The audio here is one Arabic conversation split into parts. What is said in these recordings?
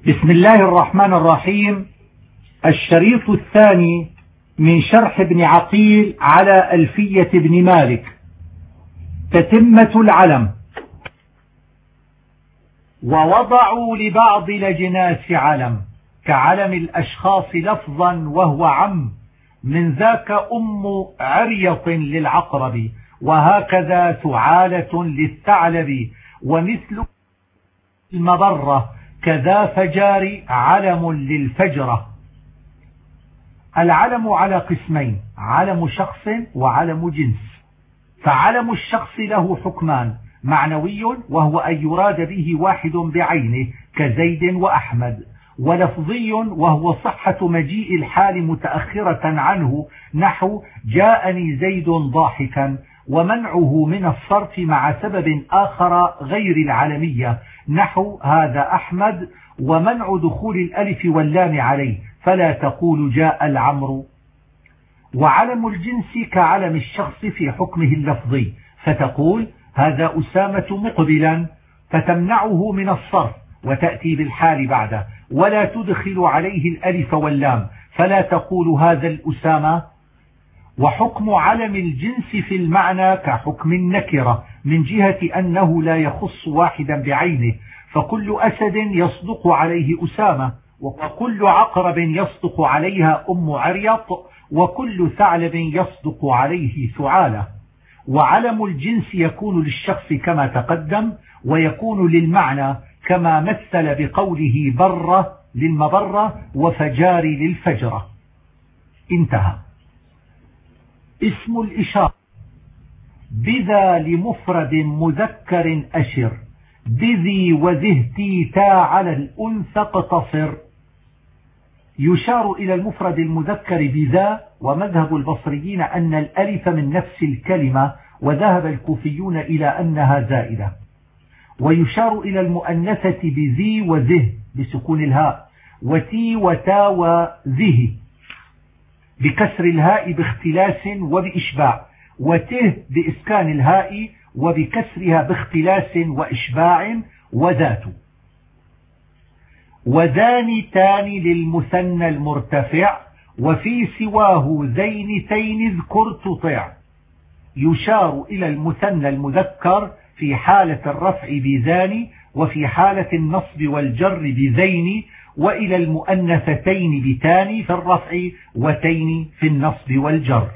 بسم الله الرحمن الرحيم. الشريط الثاني من شرح ابن عقيل على ألفية ابن مالك. تتمة العلم. ووضعوا لبعض الأجناس علم كعلم الأشخاص لفظا وهو عم، من ذاك عريط للعقرب، وهكذا ثعالة للثعلب، ومثل المبرة كذا فجار علم للفجرة. العلم على قسمين: علم شخص وعلم جنس. فعلم الشخص له حكمان: معنوي وهو أن يراد به واحد بعينه كزيد وأحمد، ولفظي وهو صحة مجيء الحال متأخرة عنه نحو جاءني زيد ضاحكا، ومنعه من الصرف مع سبب آخر غير العلمية نحو هذا أحمد، ومنع دخول الألف واللام عليه فلا تقول جاء العمر. وعلم الجنس كعلم الشخص في حكمه اللفظي، فتقول هذا أسامة مقبلا، فتمنعه من الصرف وتأتي بالحال بعده، ولا تدخل عليه الألف واللام فلا تقول هذا الأسامة. وحكم علم الجنس في المعنى كحكم النكرة من جهة أنه لا يخص واحدا بعينه، فكل أسد يصدق عليه أسامة، وكل عقرب يصدق عليها عريط، وكل ثعلب يصدق عليه ثعالة. وعلم الجنس يكون للشخص كما تقدم، ويكون للمعنى كما مثل بقوله برة للمبرة وفجار للفجرة. انتهى. اسم الإشارة: بذا لمفرد مذكر أشر، بذي وذهتي تا على الأنثى اقتصر. يشار إلى المفرد المذكر بذا، ومذهب البصريين أن الألف من نفس الكلمة، وذهب الكوفيون إلى أنها زائدة. ويشار إلى المؤنثة بذي وذه بسكون الهاء، وتي وتا وذه بكسر الهاء باختلاس وبإشباع، وته بإسكان الهاء وبكسرها باختلاس وإشباع، وذات. وذان تان للمثنى المرتفع، وفي سواه ذينتين اذكر تطع. يشار إلى المثنى المذكر في حالة الرفع بذان، وفي حالة النصب والجر بذين، وإلى المؤنثتين بتان في الرفع وتين في النصب والجر.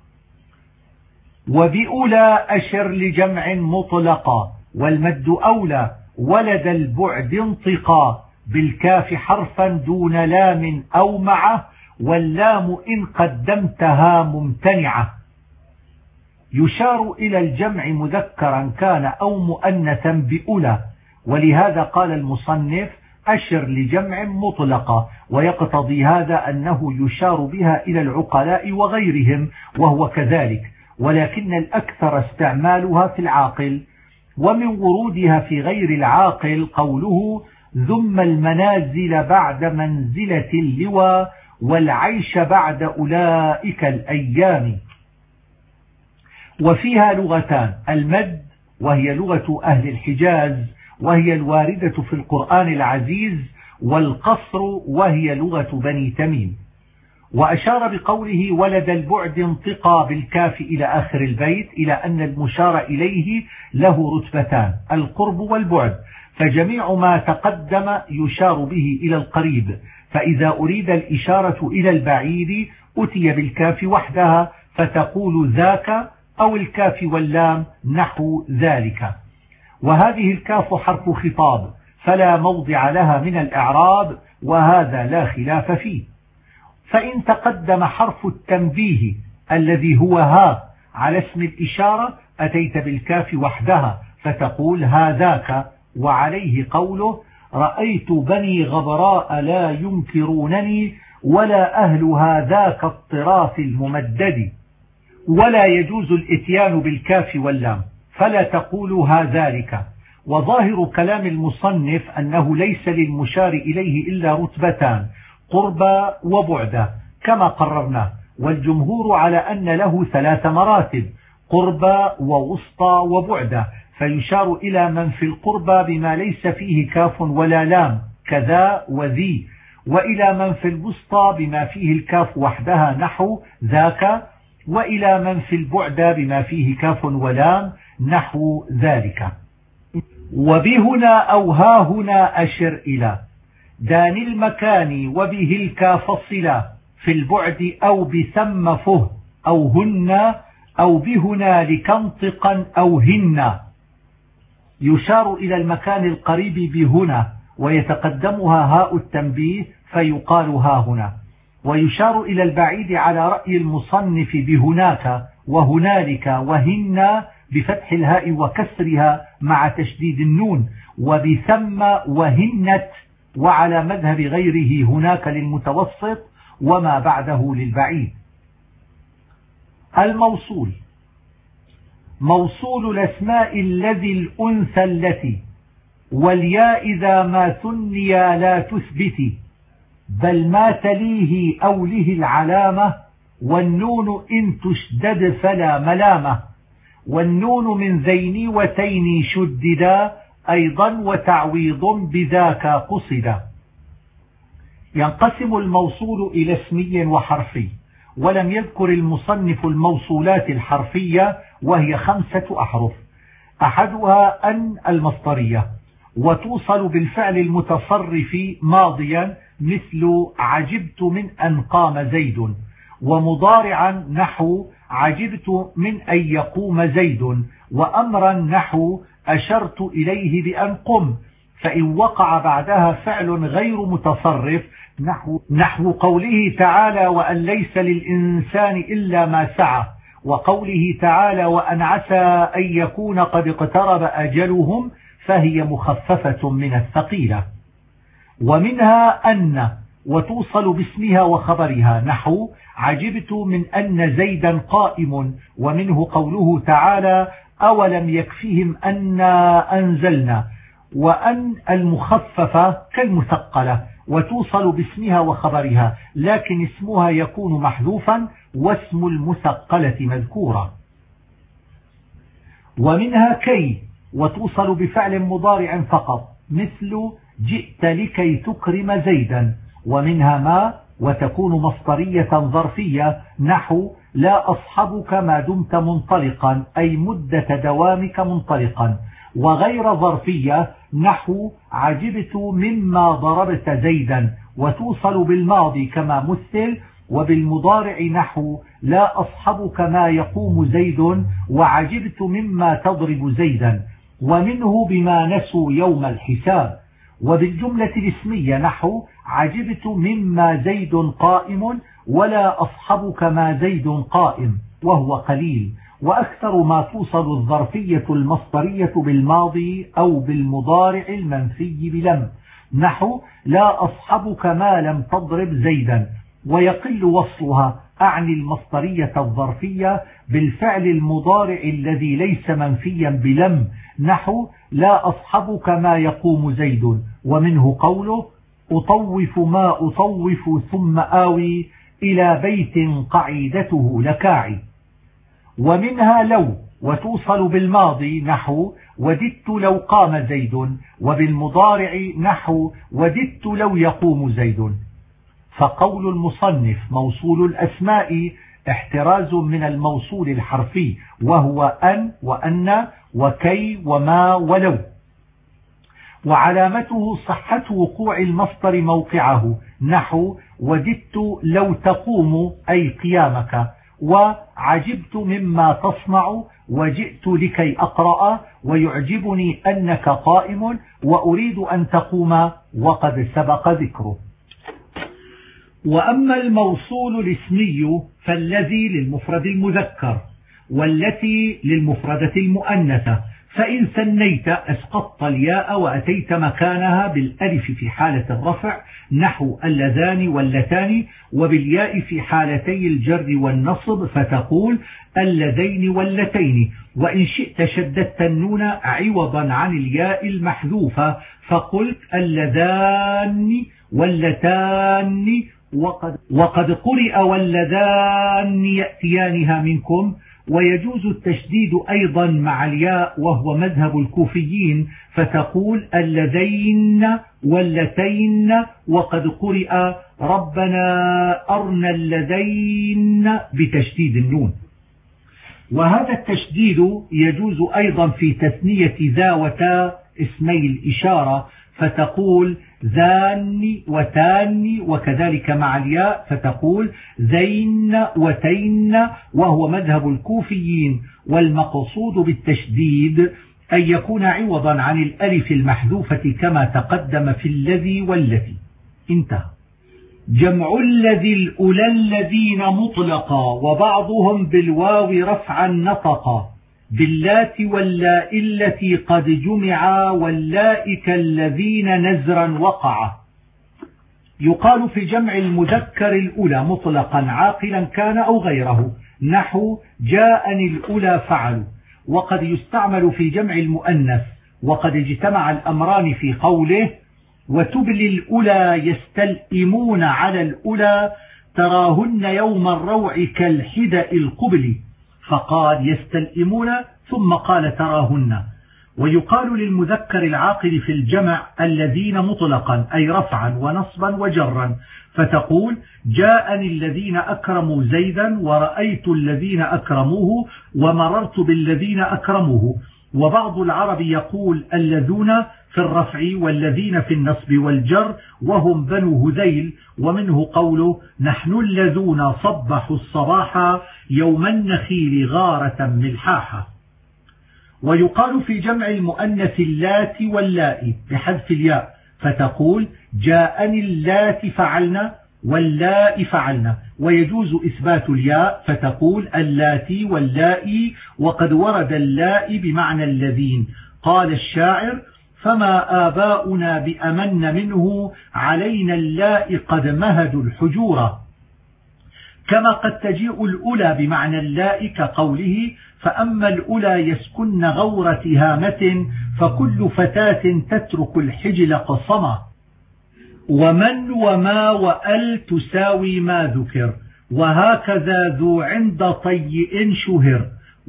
وبأولى أشر لجمع مطلقا، والمد أولى ولد البعد انطقا، بالكاف حرفا دون لام أو معه، واللام إن قدمتها ممتنعة. يشار إلى الجمع مذكرا كان أو مؤنثا بأولى، ولهذا قال المصنف أشر لجمع مطلقة، ويقتضي هذا أنه يشار بها إلى العقلاء وغيرهم، وهو كذلك، ولكن الأكثر استعمالها في العاقل. ومن ورودها في غير العاقل قوله ذم المنازل بعد منزلة اللواء، والعيش بعد أولئك الأيام. وفيها لغتان: المد وهي لغة أهل الحجاز وهي الواردة في القرآن العزيز، والقصر وهي لغة بني تميم. وأشار بقوله ولد البعد انطقا بالكاف إلى آخر البيت إلى أن المشار إليه له رتبتان: القرب والبعد، فجميع ما تقدم يشار به إلى القريب، فإذا أريد الإشارة إلى البعيد أتي بالكاف وحدها فتقول ذاك، أو الكاف واللام نحو ذلك. وهذه الكاف حرف خطاب فلا موضع لها من الإعراب، وهذا لا خلاف فيه. فإن تقدم حرف التنبيه الذي هو ها على اسم الإشارة أتيت بالكاف وحدها فتقول هذاك، وعليه قوله رأيت بني غبراء لا ينكرونني، ولا أهل هذاك الطراف الممدد. ولا يجوز الاتيان بالكاف واللام فلا تقول هذلك. وظاهر كلام المصنف أنه ليس للمشار إليه إلا رتبتان: قربا وبعدا كما قررنا، والجمهور على أن له 3 مراتب: قربا ووسطى وبعدا، فيشار إلى من في القربى بما ليس فيه كاف ولا لام كذا وذي. وإلى من في الوسطى بما فيه الكاف وحدها نحو ذاك، وإلى من في البعد بما فيه كاف ولام نحو ذلك. وبهنا أو ها هنا أشر إلى دان المكان وبه الكاف صلة في البعد أو بثم فه أو هن أو بهنا لكنطقا أو هن. يشار إلى المكان القريب بهنا ويتقدمها هاء التنبيه فيقال ها هنا، ويشار إلى البعيد على رأي المصنف بهناك وهنالك وهن بفتح الهاء وكسرها مع تشديد النون، وبثم وهنت، وعلى مذهب غيره هناك للمتوسط وما بعده للبعيد. الموصول: موصول الأسماء الذي الأنثى التي، والياء إذا ما ثنيا لا تثبتي، بل ما تليه أو له العلامة، والنون إن تشدد فلا ملامة، والنون من ذين وتين شددا أيضا وتعويض بذاك قصدا. ينقسم الموصول إلى اسمي وحرفي، ولم يذكر المصنف الموصولات الحرفية وهي 5 أحرف. أحدها أن المصدرية، وتوصل بالفعل المتصرف ماضيا مثل عجبت من أن قام زيد، ومضارعا نحو عجبت من أن يقوم زيد، وأمرا نحو أشرت إليه بأن قم. فإن وقع بعدها فعل غير متصرف نحو قوله تعالى وأن ليس للإنسان إلا ما سعى، وقوله تعالى وأن عسى أن يكون قد اقترب أجلهم، فهي مخففة من الثقيلة. ومنها أن، وتوصل باسمها وخبرها نحو عجبت من أن زيدا قائم، ومنه قوله تعالى أولم يكفهم أنا أنزلنا. وأن المخففة كالمثقلة، وتوصل باسمها وخبرها، لكن اسمها يكون محذوفا واسم المثقلة مذكورا. ومنها كي، وتوصل بفعل مضارع فقط مثل جئت لكي تكرم زيدا. ومنها ما، وتكون مصدرية ظرفية نحو لا أصحبك ما دمت منطلقا، أي مدة دوامك منطلقا. وغير ظرفية نحو عجبت مما ضربت زيدا، وتوصل بالماضي كما مثل، وبالمضارع نحو لا أصحبك ما يقوم زيد، وعجبت مما تضرب زيدا. ومنه بما نسوا يوم الحساب. وبالجملة الاسمية نحو عجبت مما زيد قائم، ولا أصحبك ما زيد قائم، وهو قليل. وأكثر ما توصل الظرفية المصدرية بالماضي أو بالمضارع المنفي بلم نحو لا أصحبك ما لم تضرب زيدا. ويقل وصلها أعني المصدرية الظرفية بالفعل المضارع الذي ليس منفيا بلم نحو لا أصحبك ما يقوم زيد. ومنه قوله أطوف ما أطوف ثم آوي إلى بيت قعيدته لكاعي. ومنها لو، وتوصل بالماضي نحو وددت لو قام زيد، وبالمضارع نحو وددت لو يقوم زيد. فقول المصنف موصول الأسماء احتراز من الموصول الحرفي، وهو أن وأن وكي وما ولو. وعلامته صحة وقوع المصدر موقعه نحو وددت لو تقوم أي قيامك، وعجبت مما تصنع، وجئت لكي أقرأ، ويعجبني أنك قائم، وأريد أن تقوم، وقد سبق ذكره. وأما الموصول الاسمي فالذي للمفرد المذكر، والتي للمفردة المؤنثة، فإن ثنيت أسقطت الياء وأتيت مكانها بالألف في حالة الرفع نحو اللذان واللتان، وبالياء في حالتي الجر والنصب فتقول اللذين واللتين. وإن شئت شددت النون عوضا عن الياء المحذوفة فقلت اللذان واللتان، وقد قرئ واللذان يأتيانها منكم، ويجوز التشديد أيضا مع الياء وهو مذهب الكوفيين، فتقول اللذين واللتين، وقد قرئ ربنا أرنا اللذين بتشديد النون. وهذا التشديد يجوز أيضا في تثنية ذا وتا اسمي الإشارة، فتقول ذان وتان، وكذلك مع الياء فتقول ذين وتين، وهو مذهب الكوفيين. والمقصود بالتشديد أن يكون عوضا عن الألف المحذوفة كما تقدم في الذي والتي. انتهى. جمع الذي الأولى الذين مطلقا، وبعضهم بالواو رفعا نطقا، باللات واللاء التي قد جمعا، واللائك الذين نزرا وقعا. يقال في جمع المذكر الأولى مطلقا عاقلا كان أو غيره، نحو جاءني الأولى فعلوا. وقد يستعمل في جمع المؤنث، وقد اجتمع الأمران في قوله وتبلي الأولى يستلئمون على الأولى تراهن يوم الروع كالحدأ القبل، فقال يستلئمون ثم قال تراهن. ويقال للمذكر العاقل في الجمع الذين مطلقا، أي رفعا ونصبا وجرا، فتقول جاءني الذين أكرموا زيدا، ورأيت الذين أكرموه، ومررت بالذين أكرموه. وبعض العرب يقول الذون في الرفع والذين في النصب والجر، وهم بنو هذيل، ومنه قوله نحن الذون صبحوا الصباح يوم النخيل غارة ملحاحة. ويقال في جمع المؤنث اللات واللائي بحذف الياء، فتقول جاءني اللات فعلنا واللائي فعلنا. ويجوز إثبات الياء، فتقول اللاتي واللائي، وقد ورد اللائي بمعنى الذين. قال الشاعر فما آباؤنا بأمن منه، علينا اللائي قد مهدوا الحجورة. كما قد تجيء الأولى بمعنى اللائي كقوله فأما الأولى يسكن غورة هامة، فكل فتاة تترك الحجل قصما. ومن وما وأل تساوي ما ذكر، وهكذا ذو عند طيء شهر.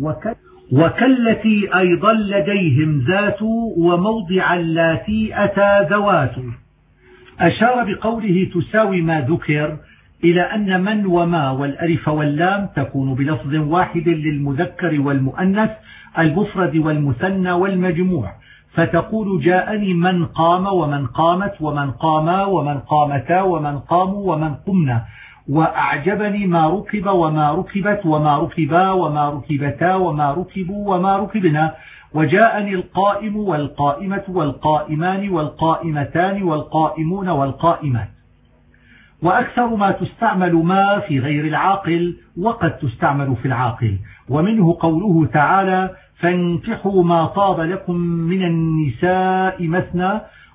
وكالتي أيضا لديهم ذات، وموضع اللاتي أتى ذوات. أشار بقوله تساوي ما ذكر إلى أن من وما والألف واللام تكون بلفظ واحد للمذكر والمؤنث، المفرد والمثنى والمجموع، فتقول جاءني من قام ومن قامت ومن قاما ومن قامتا ومن قاموا ومن قمنا، وأعجبني ما ركب وما ركبت وما ركبا وما ركبتا وما ركبوا وما ركبنا، وجاءني القائم والقائمة والقائمان والقائمتان والقائمون والقائمات. وأكثر ما تستعمل ما في غير العاقل، وقد تستعمل في العاقل. ومنه قوله تعالى فانكحوا ما طاب لكم من النساء مثنى،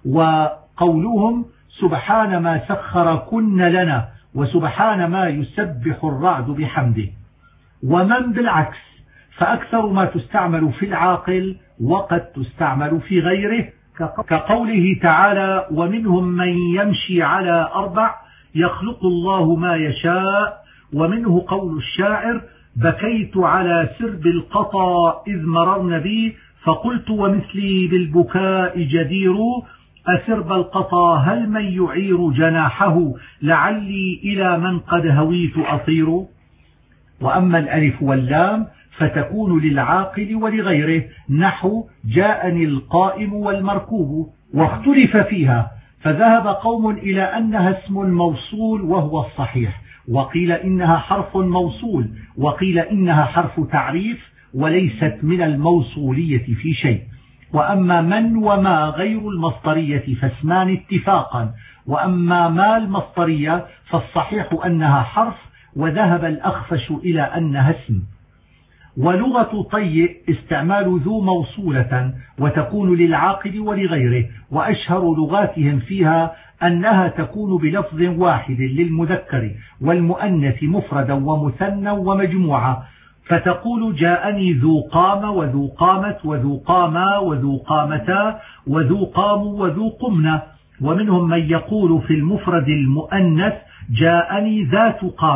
وقولهم سبحان ما سخركن لنا، وسبحان ما يسبح الرعد بحمده. ومن بالعكس، فأكثر ما تستعمل في العاقل، وقد تستعمل في غيره، كقوله تعالى ومنهم من يمشي على 4 يخلق الله ما يشاء. ومنه قول الشاعر بكيت على سرب القطا إذ مررن بي، فقلت ومثلي بالبكاء جدير، أسرب القطا هل من يعير جناحه، لعلي إلى من قد هويت أطير. وأما الألف واللام فتكون للعاقل ولغيره، نحو جاءني القائم والمركوب. واختلف فيها، فذهب قوم إلى أنها اسم موصول وهو الصحيح، وقيل إنها حرف موصول، وقيل إنها حرف تعريف وليست من الموصولية في شيء. وأما من وما غير المصدرية فاسمان اتفاقا، وأما ما المصدرية فالصحيح أنها حرف، وذهب الأخفش إلى أنها اسم. ولغة طيء استعمال ذو موصولة، وتكون للعاقل ولغيره، وأشهر لغاتهم فيها أنها تكون بلفظ واحد للمذكر والمؤنث مفردا ومثنى ومجموعة، فتقول جاءني ذو قام وذو قامت وذو قاما وذو قامتا وذو قاموا وذو قمنا. ومنهم من يقول في المفرد المؤنث جاءني ذات قامت،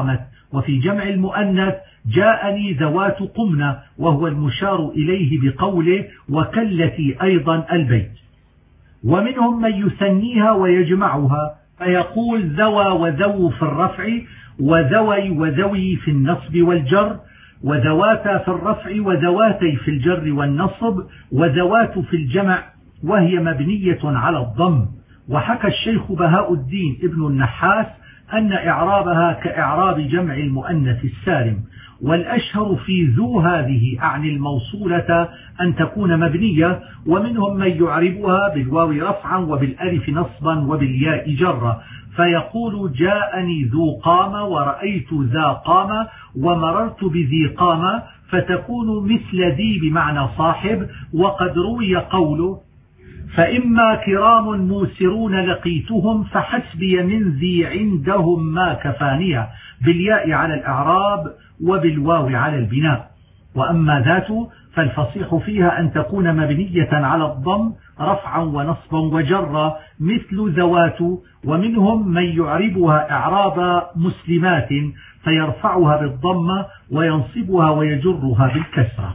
وفي جمع المؤنث جاءني ذوات قمنة، وهو المشار إليه بقوله وكالتي أيضا البيت. ومنهم من يثنيها ويجمعها فيقول ذوى وذو في الرفع، وذوي وذوي في النصب والجر، وذواتا في الرفع وذواتي في الجر والنصب، وذوات في الجمع وهي مبنية على الضم. وحكى الشيخ بهاء الدين ابن النحاس أن إعرابها كإعراب جمع المؤنث السالم. والأشهر في ذو هذه أعني الموصولة أن تكون مبنية، ومنهم من يعربها بالواو رفعا وبالألف نصبا وبالياء جرا، فيقول جاءني ذو قامة ورأيت ذا قامة ومررت بذي قامة، فتكون مثل ذي بمعنى صاحب. وقد روي قوله فإما كرام موسرون لقيتهم فحسبي من ذي عندهم ما كفانية، بالياء على الإعراب وبالواو على البناء. وأما ذات فالفصيح فيها أن تكون مبنية على الضم رفعا ونصبا وجرا مثل ذوات. ومنهم من يعربها إعراب مسلمات فيرفعها بالضمة وينصبها ويجرها بالكسرة.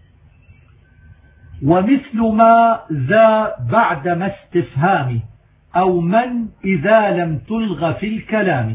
ومثل ما ذا بعد ما استفهام أو من إذا لم تلغ في الكلام،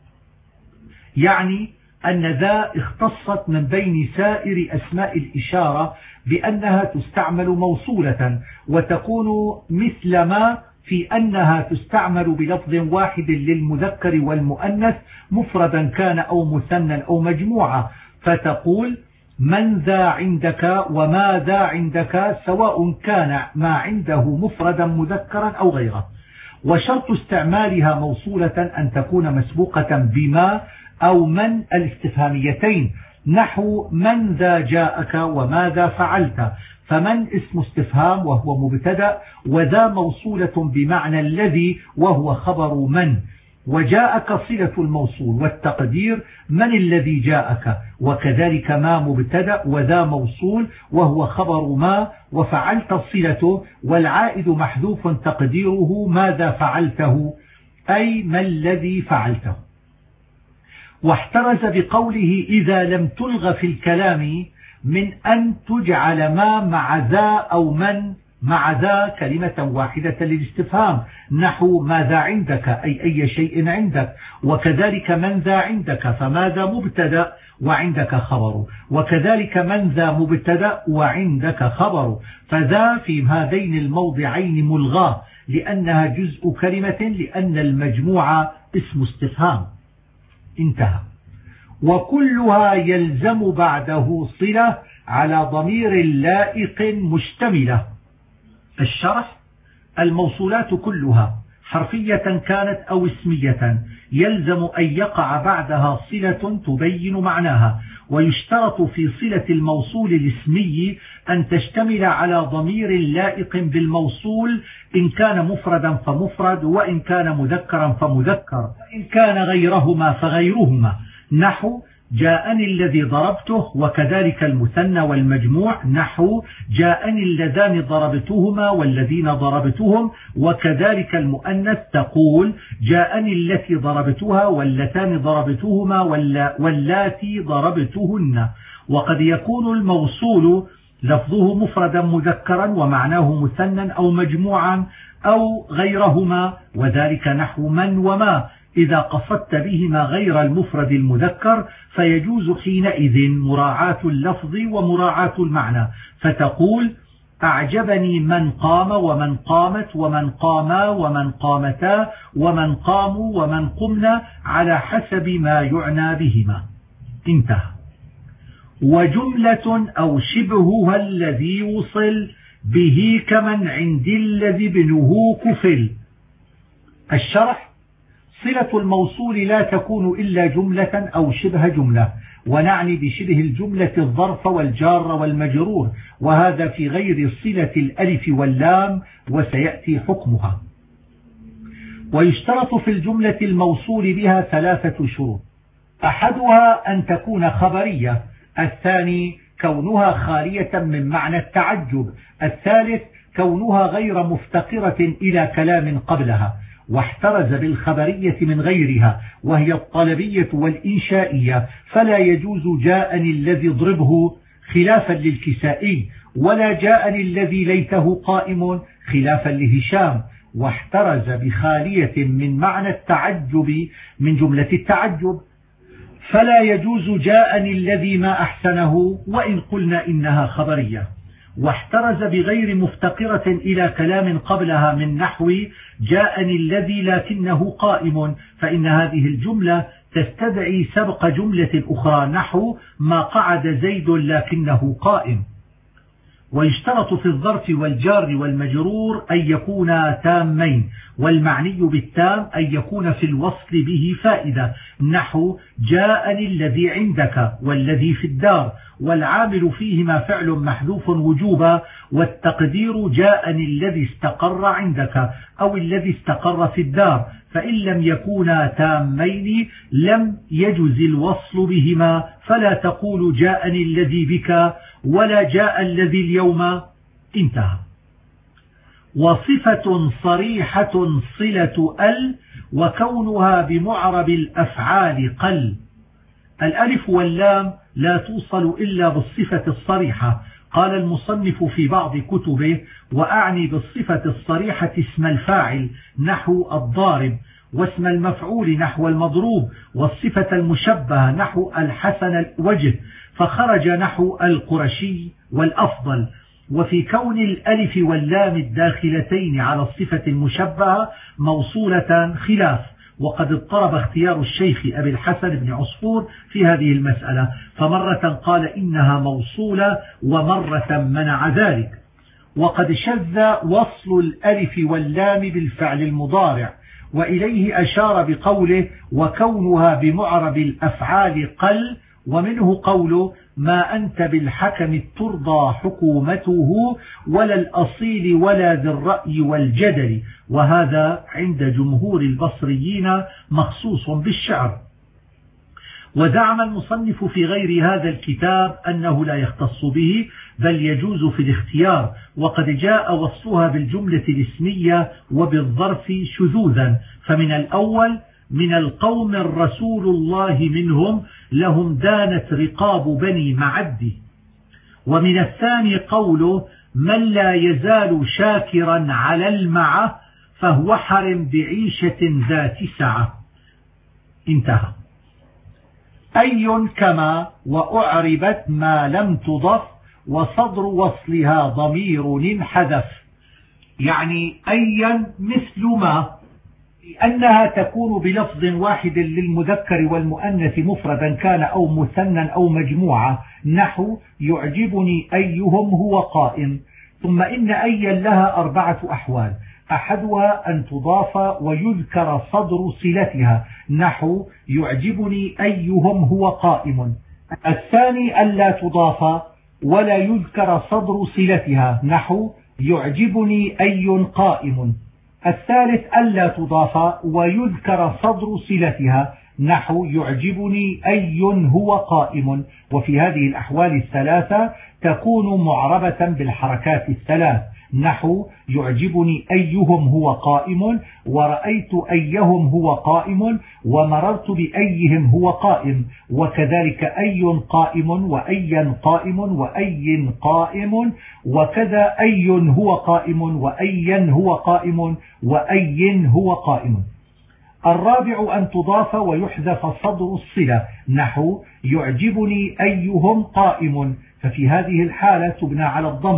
يعني أن ذا اختصت من بين سائر أسماء الإشارة بأنها تستعمل موصولة، وتكون مثل ما في أنها تستعمل بلفظ واحد للمذكر والمؤنث مفردا كان أو مثنى أو مجموعة، فتقول من ذا عندك وما ذا عندك، سواء كان ما عنده مفردا مذكرا أو غيره. وشرط استعمالها موصولة أن تكون مسبوقة بما أو من الاستفهاميتين، نحو من ذا جاءك وماذا فعلت، فمن اسم استفهام وهو مبتدأ، وذا موصولة بمعنى الذي وهو خبر من، وجاءك صلة الموصول والتقدير من الذي جاءك، وكذلك ما مبتدأ وذا موصول وهو خبر ما، وفعلت صلته والعائد محذوف تقديره ماذا فعلته أي ما الذي فعلته. واحترز بقوله إذا لم تلغ في الكلام من أن تجعل ما مع ذا أو من مع ذا كلمة واحدة للاستفهام، نحو ماذا عندك أي شيء عندك، وكذلك من ذا عندك فماذا مبتدأ وعندك خبر، وكذلك من ذا مبتدأ وعندك خبر، فذا في هذين الموضعين ملغاة لأنها جزء كلمة، لأن المجموعة اسم استفهام. انتهى. وكلها يلزم بعده صلة على ضمير لائق مشتملة. الشرح: الموصولات كلها حرفية كانت أو اسمية يلزم أن يقع بعدها صلة تبين معناها، ويشترط في صلة الموصول الاسمي أن تشتمل على ضمير لائق بالموصول إن كان مفردا فمفرد، وإن كان مذكرا فمذكر، وإن كان غيرهما فغيرهما، نحو جاءني الذي ضربته، وكذلك المثنى والمجموع، نحو جاءني اللذان ضربتهما والذين ضربتهم، وكذلك المؤنث تقول جاءني التي ضربتها واللتان ضربتهما واللاتي ضربتهن. وقد يكون الموصول لفظه مفردا مذكرا ومعناه مثنى أو مجموعا أو غيرهما، وذلك نحو من وما، إذا قصدت بهما غير المفرد المذكر فيجوز حينئذ مراعاة اللفظ ومراعاة المعنى، فتقول أعجبني من قام ومن قامت ومن قاما ومن قامتا ومن قاموا ومن قمنا على حسب ما يعنى بهما. انتهى. وجملة أو شبهها الذي وصل به كمن عند الذي ابنه كفل. الشرح: صلة الموصول لا تكون إلا جملة أو شبه جملة، ونعني بشبه الجملة الظرف والجار والمجرور، وهذا في غير صلة الألف واللام وسيأتي حكمها. ويشترط في الجملة الموصول بها 3 شروط: أحدها أن تكون خبرية، الثاني كونها خالية من معنى التعجب، الثالث كونها غير مفتقرة إلى كلام قبلها. واحترز بالخبرية من غيرها وهي الطلبية والإنشائية، فلا يجوز جاءني الذي اضربه خلافا للكسائي، ولا جاءني الذي ليته قائم خلافا لهشام. واحترز بخالية من معنى التعجب من جملة التعجب، فلا يجوز جاءني الذي ما أحسنه وإن قلنا إنها خبرية. واحترز بغير مفتقرة إلى كلام قبلها من نحو جاءني الذي لكنه قائم، فإن هذه الجملة تستدعي سبق جملة أخرى نحو ما قعد زيد لكنه قائم. ويشترط في الظرف والجار والمجرور أن يكونا تامين، والمعني بالتام أن يكون في الوصل به فائدة نحو جاءني الذي عندك والذي في الدار، والعامل فيهما فعل محذوف وجوبا، والتقدير جاءني الذي استقر عندك أو الذي استقر في الدار. فإن لم يكونا تامين لم يجز الوصل بهما، فلا تقول جاءني الذي بك ولا جاء الذي اليوم. انتهى. وصفة صريحة صلة ال، وكونها بمعرب الأفعال قل. الألف واللام لا توصل إلا بالصفة الصريحة. قال المصنف في بعض كتبه: وأعني بالصفة الصريحة اسم الفاعل نحو الضارب، واسم المفعول نحو المضروب، والصفة المشبهة نحو الحسن الوجه، فخرج نحو القرشي والأفضل. وفي كون الألف واللام الداخلتين على الصفة المشبهة موصولة خلاف، وقد اضطرب اختيار الشيخ أبي الحسن بن عصفور في هذه المسألة، فمرة قال إنها موصولة ومرة منع ذلك. وقد شذ وصل الألف واللام بالفعل المضارع، وإليه أشار بقوله: وكونها بمعرب الأفعال قل، ومنه قوله: ما أنت بالحكم ترضى حكومته ولا الأصيل ولا ذي الرأي والجدل. وهذا عند جمهور البصريين مخصوص بالشعر. ودعم المصنف في غير هذا الكتاب أنه لا يختص به، بل يجوز في الاختيار، وقد جاء وصفها بالجملة الاسمية وبالظرف شذوذا. فمن الأول: من القوم الرسول الله منهم لهم دانت رقاب بني معد. ومن الثاني قوله: من لا يزال شاكرا على المعة فهو حرم بعيشة ذات سعة. انتهى. أي كما وأعربت ما لم تضف وصدر وصلها ضمير انحذف، يعني أيا مثل ما، لأنها تكون بلفظ واحد للمذكر والمؤنث مفردا كان أو مثنى أو مجموعة، نحو يعجبني أيهم هو قائم. ثم إن أيا لها 4 أحوال: أحدها أن تضاف ويذكر صدر صلتها نحو يعجبني أيهم هو قائم. الثاني ألا تضاف ولا يذكر صدر صلتها نحو يعجبني أي قائم. الثالث ألا تضاف ويذكر صدر صلتها نحو يعجبني أي هو قائم. وفي هذه الأحوال الثلاثة تكون معربة بالحركات الثلاث نحو يعجبني أيهم هو قائم، ورأيت أيهم هو قائم، ومررت بأيهم هو قائم. وكذلك أي قائم وأيا قائم وأي قائم، وكذا أي هو قائم وأيا هو قائم وأي هو قائم. الرابع أن تضاف ويحذف صدر الصلة نحو يعجبني أيهم قائم، ففي هذه الحالة تبنى على الضم،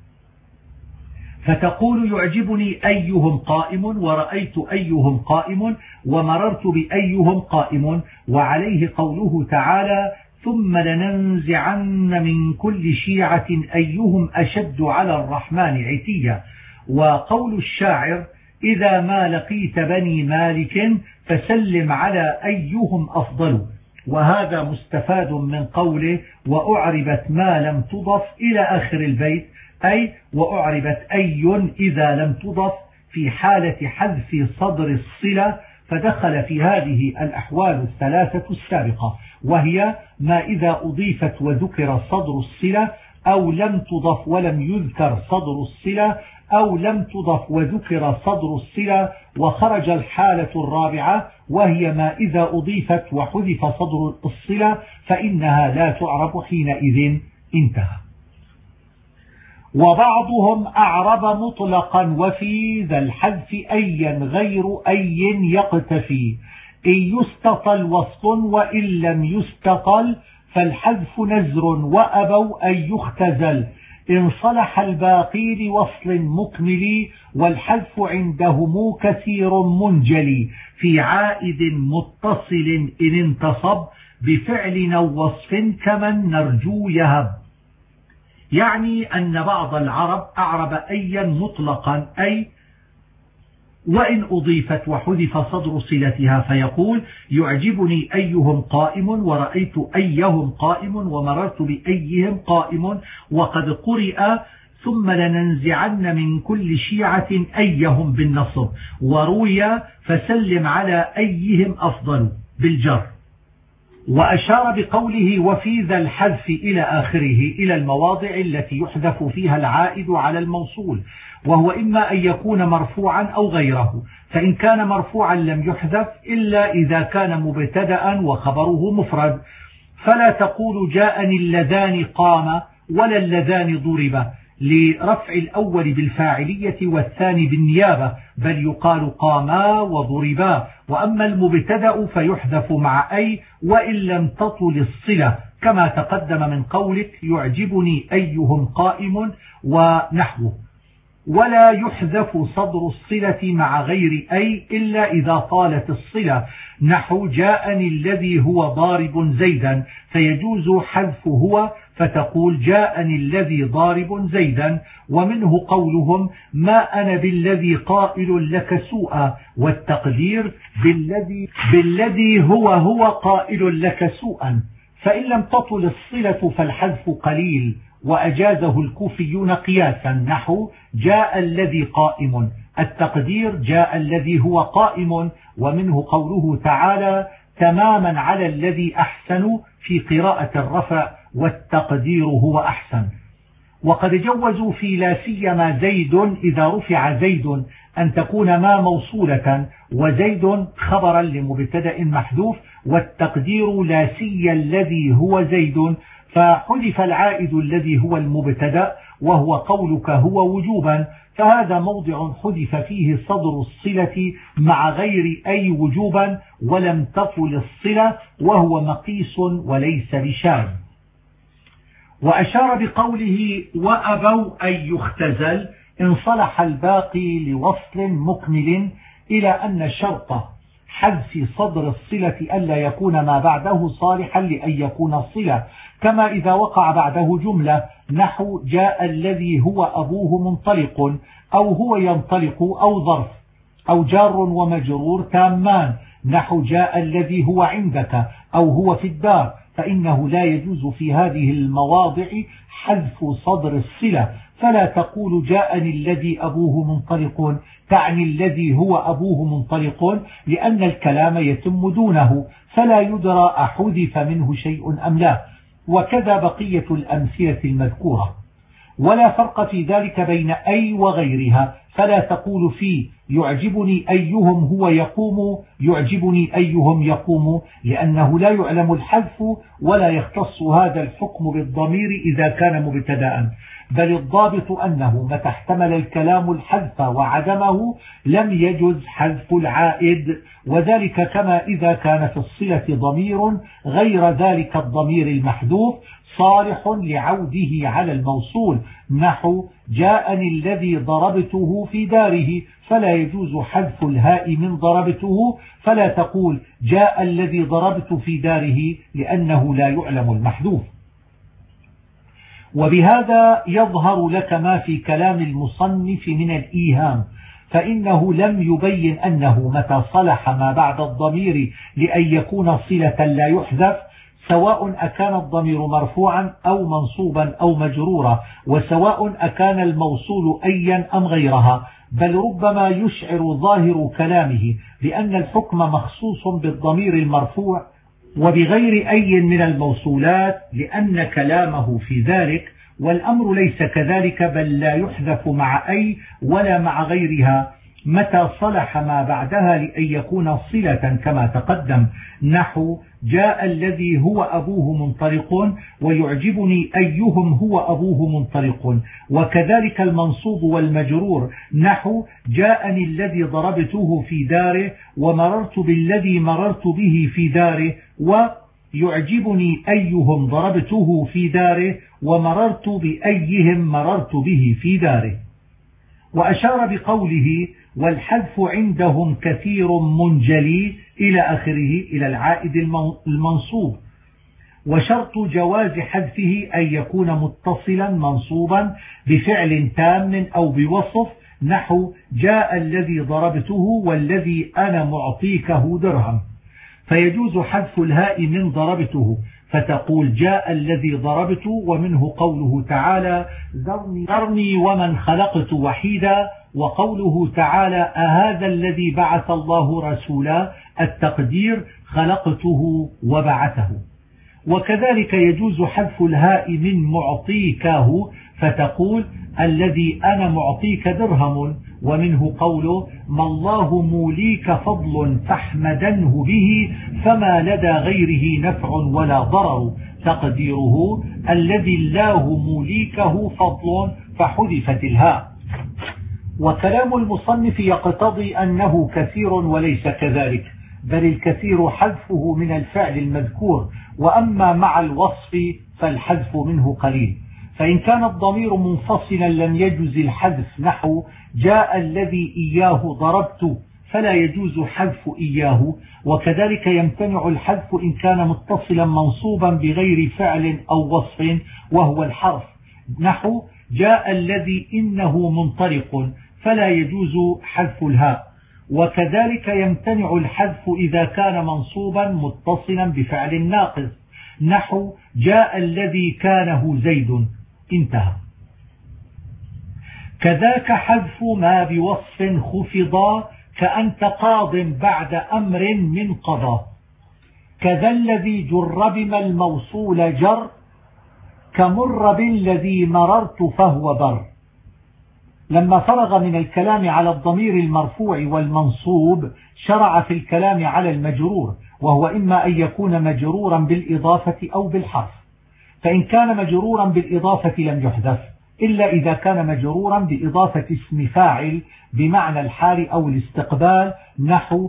فتقول يعجبني أيهم قائم، ورأيت أيهم قائم، ومررت بأيهم قائم. وعليه قوله تعالى: ثم لننزعن من كل شيعة أيهم أشد على الرحمن عتيا. وقول الشاعر: إذا ما لقيت بني مالك فسلم على أيهم أفضل. وهذا مستفاد من قوله: وأعربت ما لم تضف إلى آخر البيت، أي وأعربت أي إذا لم تضف في حالة حذف صدر الصلة، فدخل في هذه الأحوال الثلاثة السابقة، وهي ما إذا أضيفت وذكر صدر الصلة، أو لم تضف ولم يذكر صدر الصلة، أو لم تضف وذكر صدر الصلة وخرج الحالة الرابعة وهي ما إذا أضيفت وحذف صدر الصلة فإنها لا تعرب حينئذ. انتهى. وبعضهم أعرب مطلقا وفي ذا الحذف أيا غير أي يقتفي إن يستطل وصل وإن لم يستطل فالحذف نزر وأبوا أن يختزل إن صلح الباقي لوصل مكمل والحذف عندهم كثير منجلي في عائد متصل إن انتصب بفعل أو وصف كمن نرجو يهب. يعني أن بعض العرب أعرب أيا مطلقا أي وإن أضيفت وحذف صدر صلتها فيقول يعجبني أيهم قائم ورأيت أيهم قائم ومررت بأيهم قائم وقد قرئ ثم لننزعن من كل شيعة أيهم بالنصب وروي فسلم على أيهم أفضل بالجر. وأشار بقوله وفي ذا الحذف إلى آخره إلى المواضع التي يحذف فيها العائد على الموصول وهو إما أن يكون مرفوعا أو غيره فإن كان مرفوعا لم يحذف إلا إذا كان مبتدأ وخبره مفرد فلا تقول جاءني اللذان قام ولا اللذان ضرب لرفع الأول بالفاعلية والثاني بالنيابة بل يقال قاما وضربا. وأما المبتدأ فيحذف مع أي وإن لم تطل الصلة كما تقدم من قولك يعجبني أيهم قائم ونحوه. ولا يحذف صدر الصلة مع غير أي إلا إذا طالت الصلة نحو جاءني الذي هو ضارب زيدا فيجوز حذف هو فتقول جاءني الذي ضارب زيدا. ومنه قولهم ما أنا بالذي قائل لك سوءا والتقدير بالذي هو قائل لك سوءا. فإن لم تطل الصلة فالحذف قليل وأجازه الكوفيون قياسا نحو جاء الذي قائم التقدير جاء الذي هو قائم. ومنه قوله تعالى تماما على الذي أحسن في قراءة الرفع والتقدير هو أحسن. وقد جوزوا في لا سيما زيد إذا رفع زيد أن تكون ما موصولة وزيد خبرا لمبتدأ محذوف والتقدير لا سي الذي هو زيد فحذف العائد الذي هو المبتدأ وهو قولك هو وجوبا فهذا موضع حذف فيه صدر الصلة مع غير أي وجوبا ولم تطل الصلة وهو مقيس وليس بشاذ. وأشار بقوله وأبوا أن يختزل إن صلح الباقي لوصل مكمل إلى أن شرط حذف صدر الصلة ألا يكون ما بعده صالحا لأن يكون الصلة كما إذا وقع بعده جملة نحو جاء الذي هو أبوه منطلق أو هو ينطلق أو ظرف أو جار ومجرور تامان نحو جاء الذي هو عندك أو هو في الدار فإنه لا يجوز في هذه المواضع حذف صدر الصلة فلا تقول جاءني الذي أبوه منطلق تعني الذي هو أبوه منطلق لأن الكلام يتم دونه فلا يدرى أحذف منه شيء أم لا. وكذا بقية الأمثلة المذكورة. ولا فرق في ذلك بين أي وغيرها فلا تقول في يعجبني أيهم هو يقوم يعجبني أيهم يقوم لأنه لا يعلم الحذف ولا يختص هذا الحكم بالضمير إذا كان مبتدأ بل الضابط أنه متى احتمل الكلام الحذف وعدمه لم يجز حذف العائد وذلك كما إذا كان في الصلة ضمير غير ذلك الضمير المحذوف صالح لعوده على الموصول نحو جاءني الذي ضربته في داره فلا يجوز حذف الهاء من ضربته فلا تقول جاء الذي ضربت في داره لأنه لا يعلم المحذوف. وبهذا يظهر لك ما في كلام المصنف من الإيهام فإنه لم يبين أنه متى صلح ما بعد الضمير لأن يكون صلة لا يحذف سواء أكان الضمير مرفوعا أو منصوبا أو مجرورا وسواء أكان الموصول أيا أم غيرها بل ربما يشعر ظاهر كلامه بأن الحكم مخصوص بالضمير المرفوع وبغير أي من الموصولات لأن كلامه في ذلك والأمر ليس كذلك، بل لا يحذف مع أي ولا مع غيرها متى صلح ما بعدها لأن يكون صلة كما تقدم، نحو جاء الذي هو أبوه منطلق، ويعجبني أيهم هو أبوه منطلق. وكذلك المنصوب والمجرور، نحو جاءني الذي ضربته في داره، ومررت بالذي مررت به في داره، ويعجبني أيهم ضربته في داره، ومررت بأيهم مررت به في داره. وأشار بقوله والحذف عندهم كثير منجلي إلى آخره إلى العائد المنصوب. وشرط جواز حذفه أن يكون متصلا منصوبا بفعل تام أو بوصف، نحو جاء الذي ضربته والذي أنا معطيكه درهم، فيجوز حذف الهاء من ضربته فتقول جاء الذي ضربته، ومنه قوله تعالى ذرني ومن خلقت وحيدا، وقوله تعالى أهذا الذي بعث الله رسولا، التقدير خلقته وبعثه. وكذلك يجوز حذف الهاء من معطيكه فتقول الذي أنا معطيك درهم، ومنه قوله ما الله موليك فضل فاحمدنه به فما لدى غيره نفع ولا ضرر، تقديره الذي الله موليكه فضل فحذفت الهاء. وكلام المصنف يقتضي أنه كثير وليس كذلك، بل الكثير حذفه من الفعل المذكور، وأما مع الوصف فالحذف منه قليل. فإن كان الضمير منفصلا لم يجوز الحذف، نحو جاء الذي إياه ضربت، فلا يجوز حذف إياه. وكذلك يمتنع الحذف إن كان متصلا منصوبا بغير فعل أو وصف وهو الحرف، نحو جاء الذي إنه منطلق، فلا يجوز حذف الهاء. وكذلك يمتنع الحذف إذا كان منصوبا متصلا بفعل ناقص، نحو جاء الذي كانه زيد، انتهى. كذاك حذف ما بوصف خفضا كأنت قاض بعد أمر من قضى، كذا الذي جر بما الموصول جر، كمر بالذي مررت فهو بر. لما فرغ من الكلام على الضمير المرفوع والمنصوب شرع في الكلام على المجرور، وهو إما أن يكون مجرورا بالإضافة أو بالحرف. فإن كان مجرورا بالإضافة لم يحذف إلا إذا كان مجرورا بإضافة اسم فاعل بمعنى الحال أو الاستقبال، نحو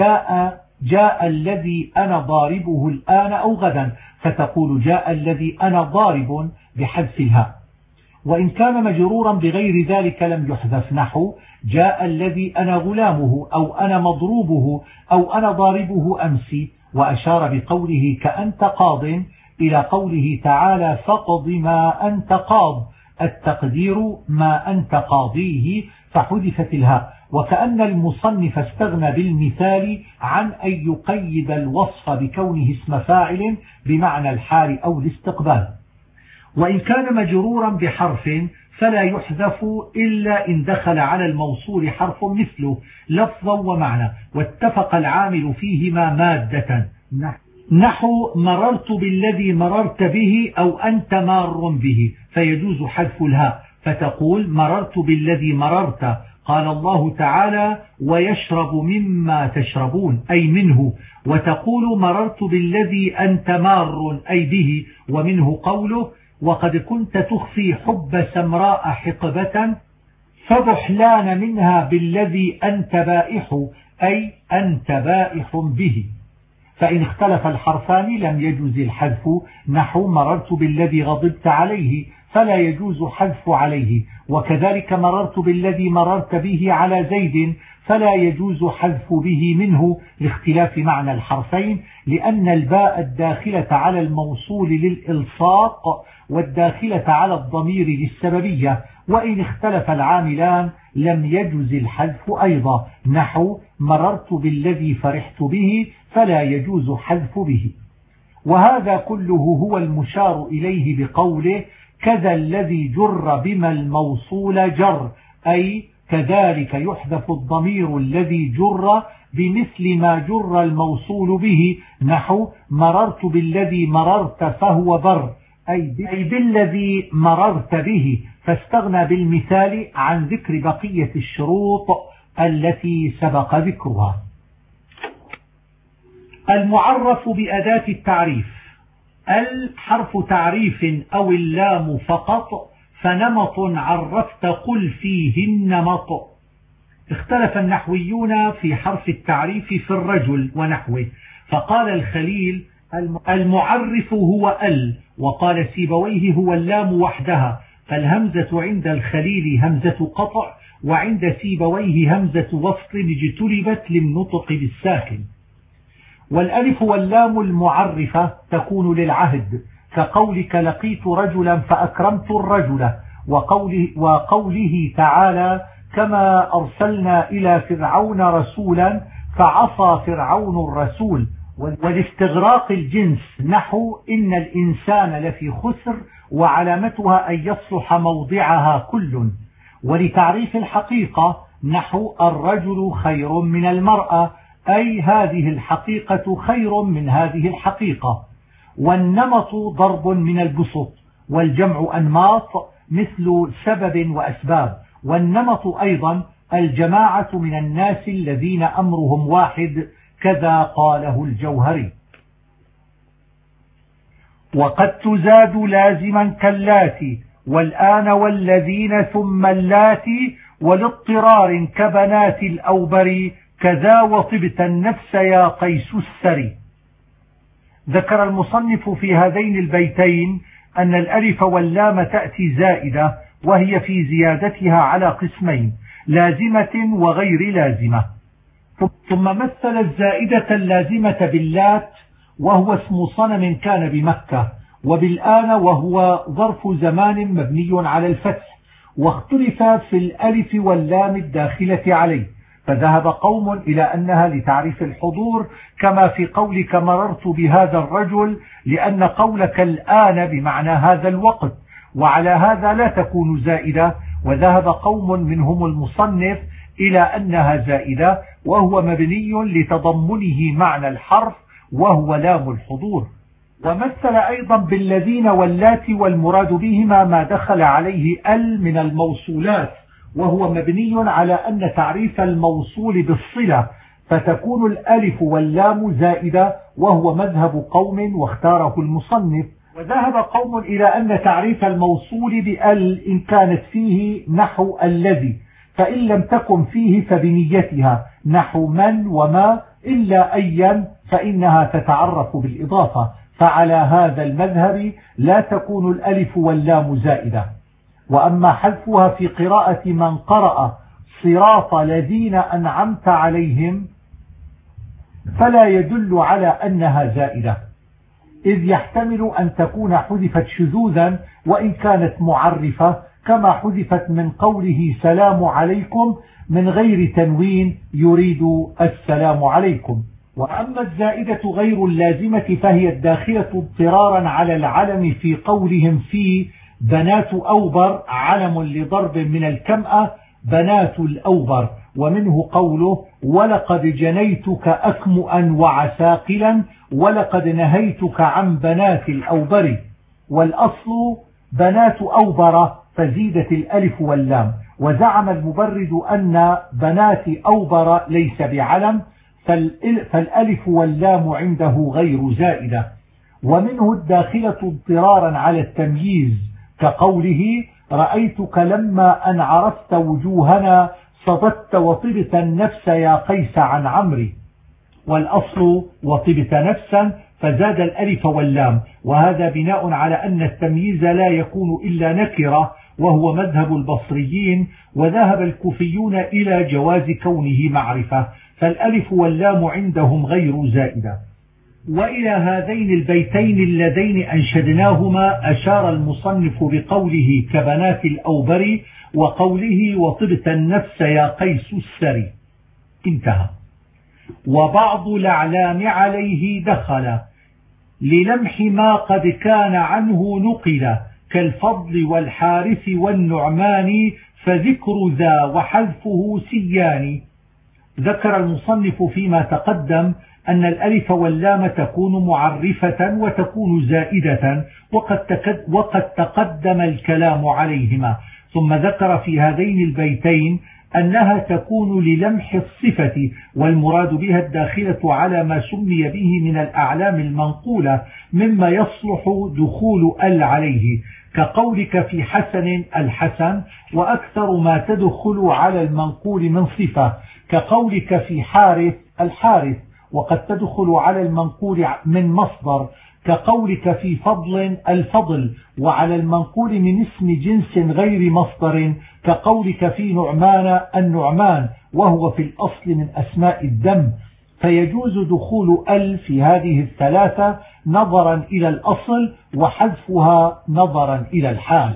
جاء الذي أنا ضاربه الآن أو غدا، فتقول جاء الذي أنا ضارب بحذف الهاء. وإن كان مجرورا بغير ذلك لم يحذف، نحو جاء الذي أنا غلامه أو أنا مضروبه أو أنا ضاربه أمسي. وأشار بقوله كأنت قاض إلى قوله تعالى فقض ما أنت قاض، التقدير ما أنت قاضيه، فحذفت الهاء. وكأن المصنف استغنى بالمثال عن أن يقيد الوصف بكونه اسم فاعل بمعنى الحال أو الاستقبال. وإن كان مجرورا بحرف فلا يحذف إلا إن دخل على الموصول حرف مثله لفظا ومعنى واتفق العامل فيهما مادة، نحو مررت بالذي مررت به أو أنت مار به، فيجوز حذف الهاء فتقول مررت بالذي مررت. قال الله تعالى ويشرب مما تشربون أي منه، وتقول مررت بالذي أنت مار أي به، ومنه قوله وقد كنت تخفي حب سمراء حقبة فبحلان منها بالذي أنت بائح أي أنت بائح به. فإن اختلف الحرفان لم يجوز الحذف، نحو مررت بالذي غضبت عليه فلا يجوز حذف عليه، وكذلك مررت بالذي مررت به على زيد فلا يجوز حذف به منه لاختلاف معنى الحرفين، لأن الباء الداخلة على الموصول للإلصاق والداخلة على الضمير للسببية، وإن اختلف العاملان لم يجوز الحذف أيضا، نحو مررت بالذي فرحت به فلا يجوز حذف به. وهذا كله هو المشار إليه بقوله كذا الذي جر بما الموصول جر، أي كذلك يحذف الضمير الذي جر بمثل ما جر الموصول به، نحو مررت بالذي مررت فهو بر، أي بالذي مررت به، فاستغنى بالمثال عن ذكر بقية الشروط التي سبق ذكرها. المعرف بأداة التعريف: الحرف تعريف أو اللام فقط، فنمط عرفت قل فيه النمط. اختلف النحويون في حرف التعريف في الرجل ونحوه، فقال الخليل المعرف هو وقال سيبويه هو اللام وحدها، فالهمزة عند الخليل همزة قطع، وعند سيبويه همزة وصل اجتلبت للنطق بالساكن. والألف واللام المعرفة تكون للعهد، كقولك لقيت رجلا فأكرمت الرجل، وقوله تعالى كما أرسلنا إلى فرعون رسولا فعصى فرعون الرسول. والاستغراق الجنس نحو إن الإنسان لفي خسر، وعلامتها أن يصلح موضعها كل. ولتعريف الحقيقة نحو الرجل خير من المرأة، أي هذه الحقيقة خير من هذه الحقيقة. والنمط ضرب من البسط، والجمع أنماط مثل سبب وأسباب. والنمط أيضا الجماعة من الناس الذين أمرهم واحد، كذا قاله الجوهري. وقد تزاد لازما كاللاتي والآن والذين ثم اللاتي، ولاضطرار كبنات الأوبر، كذا وطبت النفس يا قيس السري. ذكر المصنف في هذين البيتين أن الألف واللام تأتي زائدة، وهي في زيادتها على قسمين: لازمة وغير لازمة. ثم مثل الزائدة اللازمة باللات وهو اسم صنم كان بمكة، وبالآن وهو ظرف زمان مبني على الفتح، واختلف في الألف واللام الداخلة عليه، فذهب قوم إلى أنها لتعريف الحضور، كما في قولك مررت بهذا الرجل، لأن قولك الآن بمعنى هذا الوقت، وعلى هذا لا تكون زائدة. وذهب قوم منهم المصنف إلى أنها زائدة، وهو مبني لتضمنه معنى الحرف وهو لام الحضور. ومثل أيضا بالذين واللاتي، والمراد بهما ما دخل عليه من الموصولات، وهو مبني على أن تعريف الموصول بالصلة، فتكون الألف واللام زائدة، وهو مذهب قوم واختاره المصنف. وذهب قوم إلى أن تعريف الموصول بأل إن كانت فيه نحو الذي، فإن لم تكن فيه فبنيتها نحو من وما، إلا أيا فإنها تتعرف بالإضافة، فعلى هذا المذهب لا تكون الألف واللام زائدة. وأما حذفها في قراءة من قرأ صراط الذين أنعمت عليهم فلا يدل على أنها زائدة، إذ يحتمل أن تكون حذفت شذوذا وإن كانت معرفة، كما حذفت من قوله سلام عليكم من غير تنوين يريد السلام عليكم. وأما الزائدة غير اللازمة فهي الداخلة اضطرارا على العلم في قولهم في بنات أوبر، علم لضرب من الكمأة بنات الأوبر، ومنه قوله ولقد جنيتك أكمؤا وعساقلا، ولقد نهيتك عن بنات الأوبر. والأصل بنات أوبر، فزيدت الألف واللام. وزعم المبرد أن بنات أوبر ليس بعلم، فالألف واللام عنده غير زائدة. ومنه الداخلة اضطرارا على التمييز، كقوله رأيتك لما أن عرفت وجوهنا صددت وطبت النفس يا قيس عن عمري. والأصل وطبت نفسا، فزاد الألف واللام، وهذا بناء على أن التمييز لا يكون إلا نكرة، وهو مذهب البصريين. وذهب الكوفيون إلى جواز كونه معرفة، فالألف واللام عندهم غير زائدة. وإلى هذين البيتين اللذين أنشدناهما أشار المصنف بقوله كبنات الأوبر، وقوله وطبت النفس يا قيس السري. انتهى. وبعض الأعلام عليه دخل للمح ما قد كان عنه نقل، كالفضل والحارث والنعمان، فذكر ذا وحذفه سيان. ذكر المصنف فيما تقدم أن الألف واللام تكون معرفة وتكون زائدة، وقد تقدم الكلام عليهما. ثم ذكر في هذين البيتين أنها تكون للمح الصفة، والمراد بها الداخلة على ما سمي به من الأعلام المنقولة مما يصلح دخول ال عليه، كقولك في حسن الحسن، وأكثر ما تدخل على المنقول من صفة، كقولك في حارث الحارث، وقد تدخل على المنقول من مصدر، كقولك في فضل الفضل، وعلى المنقول من اسم جنس غير مصدر، كقولك في نعمان النعمان، وهو في الأصل من أسماء الدم، فيجوز دخول ال في هذه الثلاثة نظرا إلى الأصل، وحذفها نظرا إلى الحال.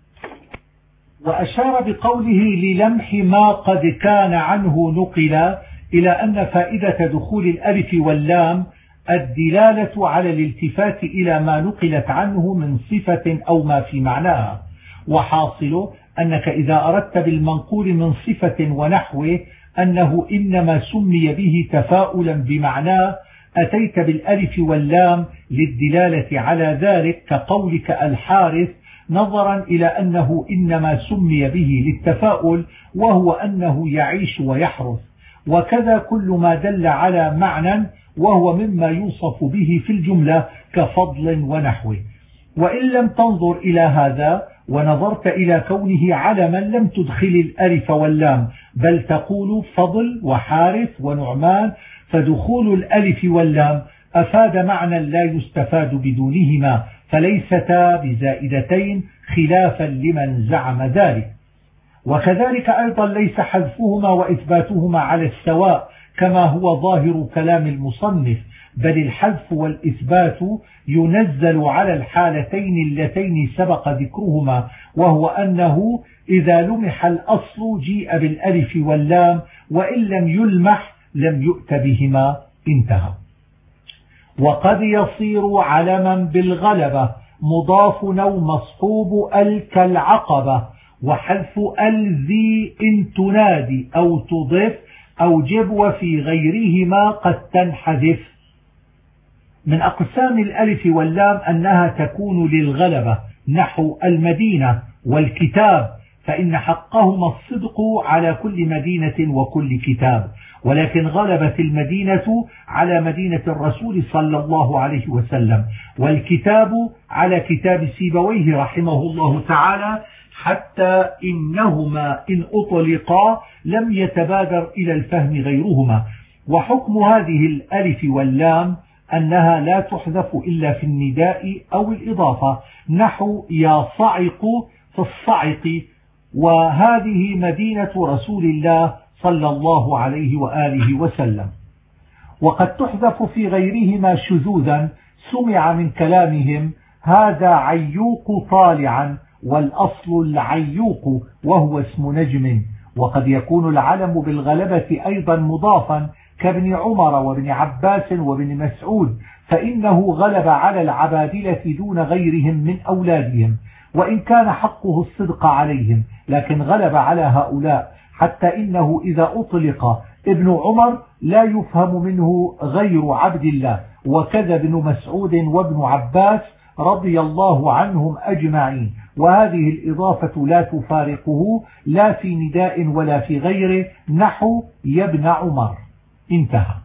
وأشار بقوله للمح ما قد كان عنه نقل إلى أن فائدة دخول الألف واللام الدلالة على الالتفات إلى ما نقلت عنه من صفة أو ما في معناها. وحاصل أنك إذا أردت بالمنقول من صفة ونحوه أنه إنما سمي به تفاؤلا بمعناه، أتيت بالألف واللام للدلالة على ذلك، كقولك الحارث، نظرا إلى أنه إنما سمي به للتفاؤل، وهو أنه يعيش ويحرث. وكذا كل ما دل على معنى وهو مما يوصف به في الجملة كفضل ونحوه. وإن لم تنظر إلى هذا ونظرت إلى كونه علما لم تدخل الألف واللام، بل تقول فضل وحارث ونعمان، فدخول الألف واللام أفاد معنى لا يستفاد بدونهما، فليستا بزائدتين خلافا لمن زعم ذلك. وكذلك أيضا ليس حذفهما وإثباتهما على السواء كما هو ظاهر كلام المصنف، بل الحذف والإثبات ينزل على الحالتين اللتين سبق ذكرهما، وهو أنه إذا لمح الأصل جيء بالألف واللام، وإن لم يلمح لم يؤت بهما. انتهى. وقد يصير علما بالغلبة مضاف أو مصحوب كالعقبة، وحذف ذي إن تنادي أو تضف أو جب، وفي غيرهما قد تنحذف. من أقسام الألف واللام أنها تكون للغلبة، نحو المدينة والكتاب، فإن حقهما الصدق على كل مدينة وكل كتاب، ولكن غلبت المدينة على مدينة الرسول صلى الله عليه وسلم، والكتاب على كتاب سيبويه رحمه الله تعالى، حتى إنهما إن أطلقا لم يتبادر إلى الفهم غيرهما. وحكم هذه الألف واللام أنها لا تحذف إلا في النداء أو الإضافة، نحو يا صعق في الصعق، وهذه مدينة رسول الله صلى الله عليه وآله وسلم. وقد تحذف في غيرهما شذوذا، سمع من كلامهم هذا عيوق طالعا، والأصل العيوق وهو اسم نجم. وقد يكون العلم بالغلبة أيضا مضافا، كابن عمر وابن عباس وابن مسعود، فإنه غلب على العبادلة دون غيرهم من أولادهم، وإن كان حقه الصدق عليهم، لكن غلب على هؤلاء، حتى إنه إذا أطلق ابن عمر لا يفهم منه غير عبد الله، وكذا ابن مسعود وابن عباس رضي الله عنهم أجمعين. وهذه الإضافة لا تفارقه لا في نداء ولا في غيره، نحو يا ابن عمر. انتهى.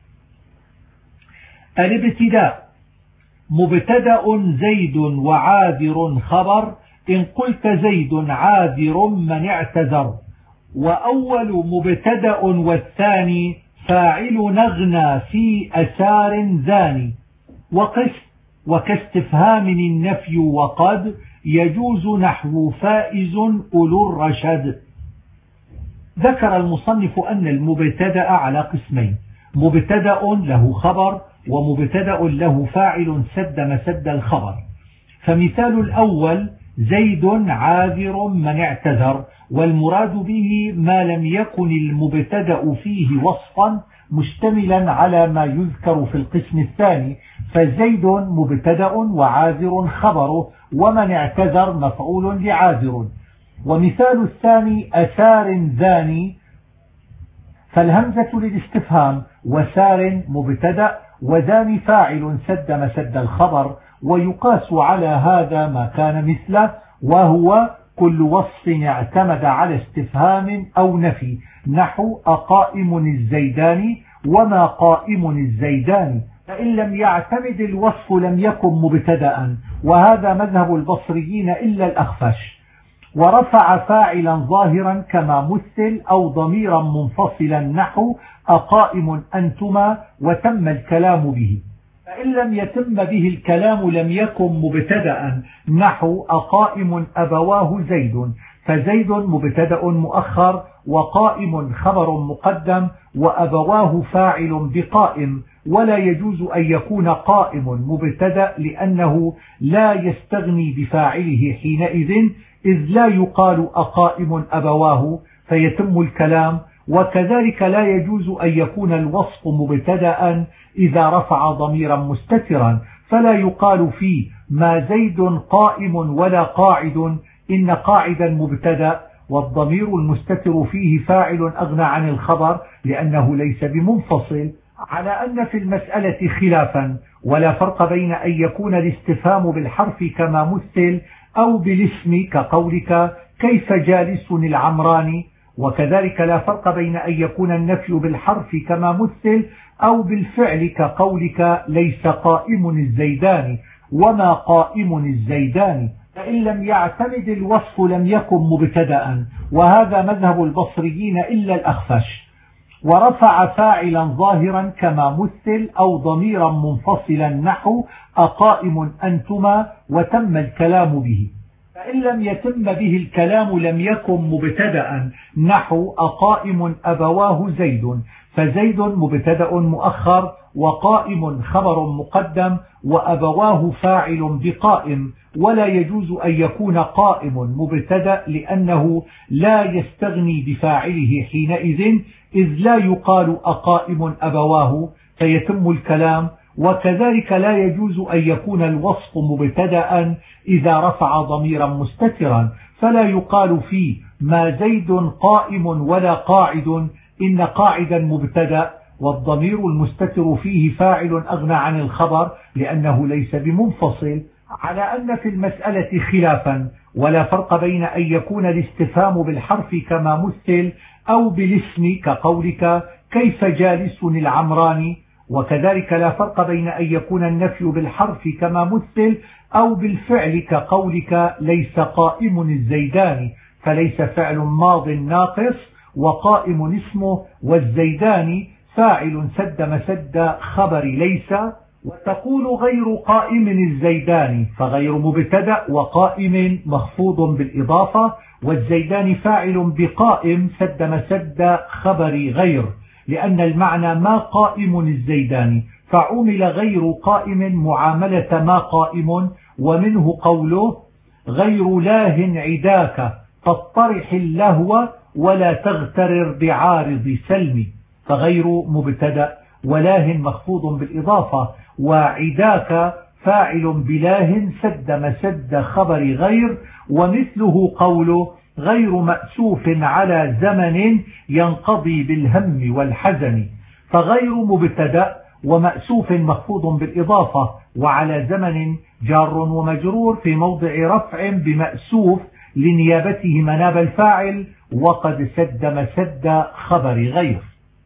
الابتداء: مبتدأ زيد وعاذر خبر، إن قلت زيد عاذر من اعتذر، وأول مبتدأ والثاني فاعل نغنى في أسار ذاني، وقس وكاستفهام النفي وقد يجوز نحو فائز أولو الرشد. ذكر المصنف أن المبتدأ على قسمين: مبتدأ له خبر، ومبتدأ له فاعل سد مسد الخبر. فمثال الأول زيد عاذر من اعتذر، والمراد به ما لم يكن المبتدأ فيه وصفا مشتملا على ما يذكر في القسم الثاني، فزيد مبتدأ وعاذر خبره، ومن اعتذر مفعول لعاذر. ومثال الثاني أثار ذاني، فالهمزة للاستفهام وسار مبتدأ وذان فاعل سد مسد الخبر، ويقاس على هذا ما كان مثله، وهو كل وصف اعتمد على استفهام أو نفي، نحو أقائم الزيدان وما قائم الزيدان، فإن لم يعتمد الوصف لم يكن مبتدأ، وهذا مذهب البصريين إلا الأخفش. ورفع فاعلا ظاهرا كما مثل أو ضميرا منفصلا نحو أقائم أنتما وتم الكلام به، فإن لم يتم به الكلام لم يكن مبتدأ، نحو أقائم أبواه زيد، فزيد مبتدأ مؤخر وقائم خبر مقدم وأبواه فاعل بقائم، ولا يجوز أن يكون قائم مبتدأ لأنه لا يستغني بفاعله حينئذ، إذ لا يقال أقائم أبواه فيتم الكلام. وكذلك لا يجوز أن يكون الوصف مبتدأ إذا رفع ضميرا مستترا، فلا يقال فيه ما زيد قائم ولا قاعد، إن قاعدا مبتدأ والضمير المستتر فيه فاعل أغنى عن الخبر لأنه ليس بمنفصل، على أن في المسألة خلافا، ولا فرق بين أن يكون الاستفهام بالحرف كما مثل أو بالاسم كقولك كيف جالس العمراني، وكذلك لا فرق بين أن يكون النفي بالحرف كما مثل أو بالفعل كقولك ليس قائم الزيدان وما قائم الزيدان، فإن لم يعتمد الوصف لم يكن مبتدأ، وهذا مذهب البصريين إلا الأخفش. ورفع فاعلا ظاهرا كما مثل أو ضميرا منفصلا نحو أقائم أنتما وتم الكلام به، فإن لم يتم به الكلام لم يكن مبتدأ، نحو أقائم أبواه زيد، فزيد مبتدأ مؤخر وقائم خبر مقدم وأبواه فاعل بقائم، ولا يجوز أن يكون قائم مبتدأ لأنه لا يستغني بفاعله حينئذ، إذ لا يقال أقائم أبواه فيتم الكلام. وكذلك لا يجوز أن يكون الوصف مبتدأ إذا رفع ضميرا مستترا، فلا يقال فيه ما زيد قائم ولا قاعد، إن قاعدا مبتدأ والضمير المستتر فيه فاعل أغنى عن الخبر لأنه ليس بمنفصل، على أن في المسألة خلافا، ولا فرق بين أن يكون الاستفهام بالحرف كما مثل أو بالاسم كقولك كيف جالس العمراني، وكذلك لا فرق بين أن يكون النفي بالحرف كما مثل أو بالفعل كقولك ليس قائم الزيدان، فليس فعل ماض ناقص وقائم اسمه، والزيدان فاعل سد مسد خبر ليس، وتقول غير قائم الزيدان، فغير مبتدأ وقائم مخفوض بالإضافة، والزيدان فاعل بقائم سد مسد خبر غير، لأن المعنى ما قائم الزيدان، فعمل غير قائم معاملة ما قائم، ومنه قوله غير لاه عداك فاطرح اللهو ولا تغترر بعارض سلم، فغير مبتدأ ولاه مخفوض بالإضافة، وعداك فاعل بلاه سد مسد خبر غير، ومثله قوله غير مأسوف على زمن ينقضي بالهم والحزن، فغير مبتدأ ومأسوف مخفوض بالإضافة، وعلى زمن جار ومجرور في موضع رفع بمأسوف لنيابته مناب الفاعل، وقد سد مسد خبر غير.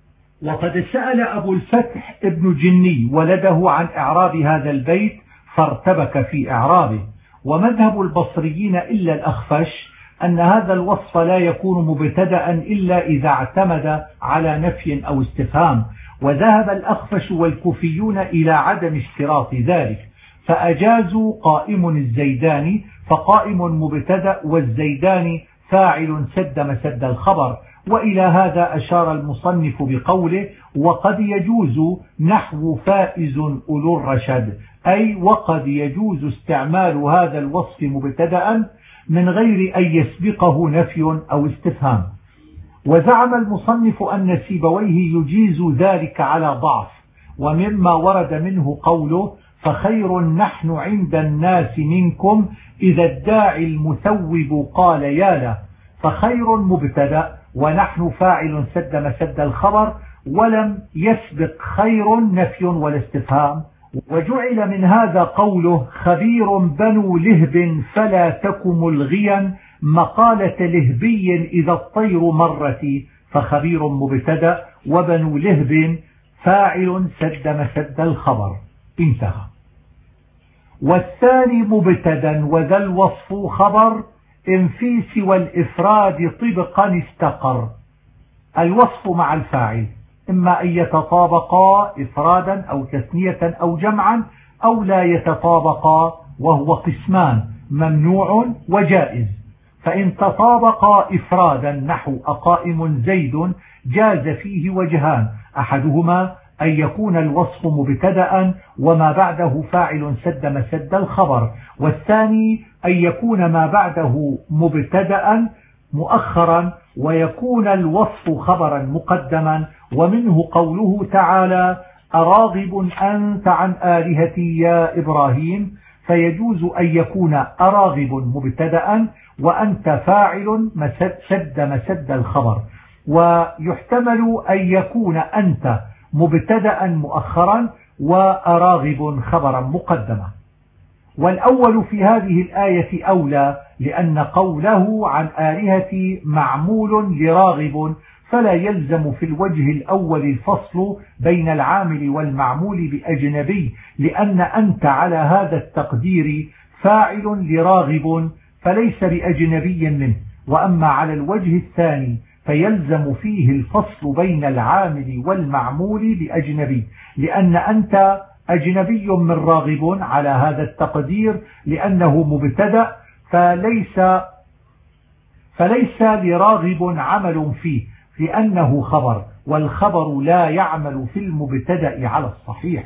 وقد سأل أبو الفتح ابن جني ولده عن إعراب هذا البيت فارتبك في إعرابه، ومذهب البصريين إلا الأخفش أن هذا الوصف لا يكون مبتدأ إلا إذا اعتمد على نفي أو استفهام، وذهب الأخفش والكوفيون إلى عدم اشتراط ذلك، فأجازوا قائم الزيدان، فقائم مبتدأ والزيدان فاعل سد مسد الخبر. وإلى هذا أشار المصنف بقوله وقد يجوز نحو فائز أولو الرشد، أي وقد يجوز استعمال هذا الوصف مبتدأ من غير أن يسبقه نفي أو استفهام. وزعم المصنف أن سيبويه يجيز ذلك على ضعف، ومما ورد منه قوله فخير نحن عند الناس منكم إذا الداعي المثوب قال يا له، فخير مبتدأ ونحن فاعل سد مسد الخبر، ولم يسبق خير نفي ولا استفهام. وجعل من هذا قوله خبير بنو لهب فلا تك ملغيا مقالة لهبي إذا الطير مرت، فخبير مبتدأ وبنو لهب فاعل سد مسد الخبر. انتهى. والثاني مبتدا وذا الوصف خبر إن في سوى الإفراد طبقا استقر. الوصف مع الفاعل إما أن يتطابقا إفرادا أو تثنية أو جمعا، أو لا يتطابقا، وهو قسمان ممنوع وجائز. فإن تطابقا إفرادا نحو أقائم زيد جاز فيه وجهان، أحدهما أن يكون الوصف مبتدأ وما بعده فاعل سد مسد الخبر، والثاني أن يكون ما بعده مبتدأ مؤخرا ويكون الوصف خبرا مقدما. ومنه قوله تعالى أراغب أنت عن آلهتي يا إبراهيم، فيجوز أن يكون أراغب مبتدأ وأنت فاعل سد مسد الخبر، ويحتمل أن يكون أنت مبتدأ مؤخرا وأراغب خبرا مقدما. والأول في هذه الآية أولى، لأن قوله عن آلهتي معمول لراغب، فلا يلزم في الوجه الأول الفصل بين العامل والمعمول بأجنبي، لأن أنت على هذا التقدير فاعل لراغب فليس بأجنبي منه. وأما على الوجه الثاني فيلزم فيه الفصل بين العامل والمعمول بأجنبي، لأن أنت أجنبي من راغب على هذا التقدير لأنه مبتدأ، فليس لراغب عمل فيه لأنه خبر، والخبر لا يعمل في المبتدأ على الصحيح.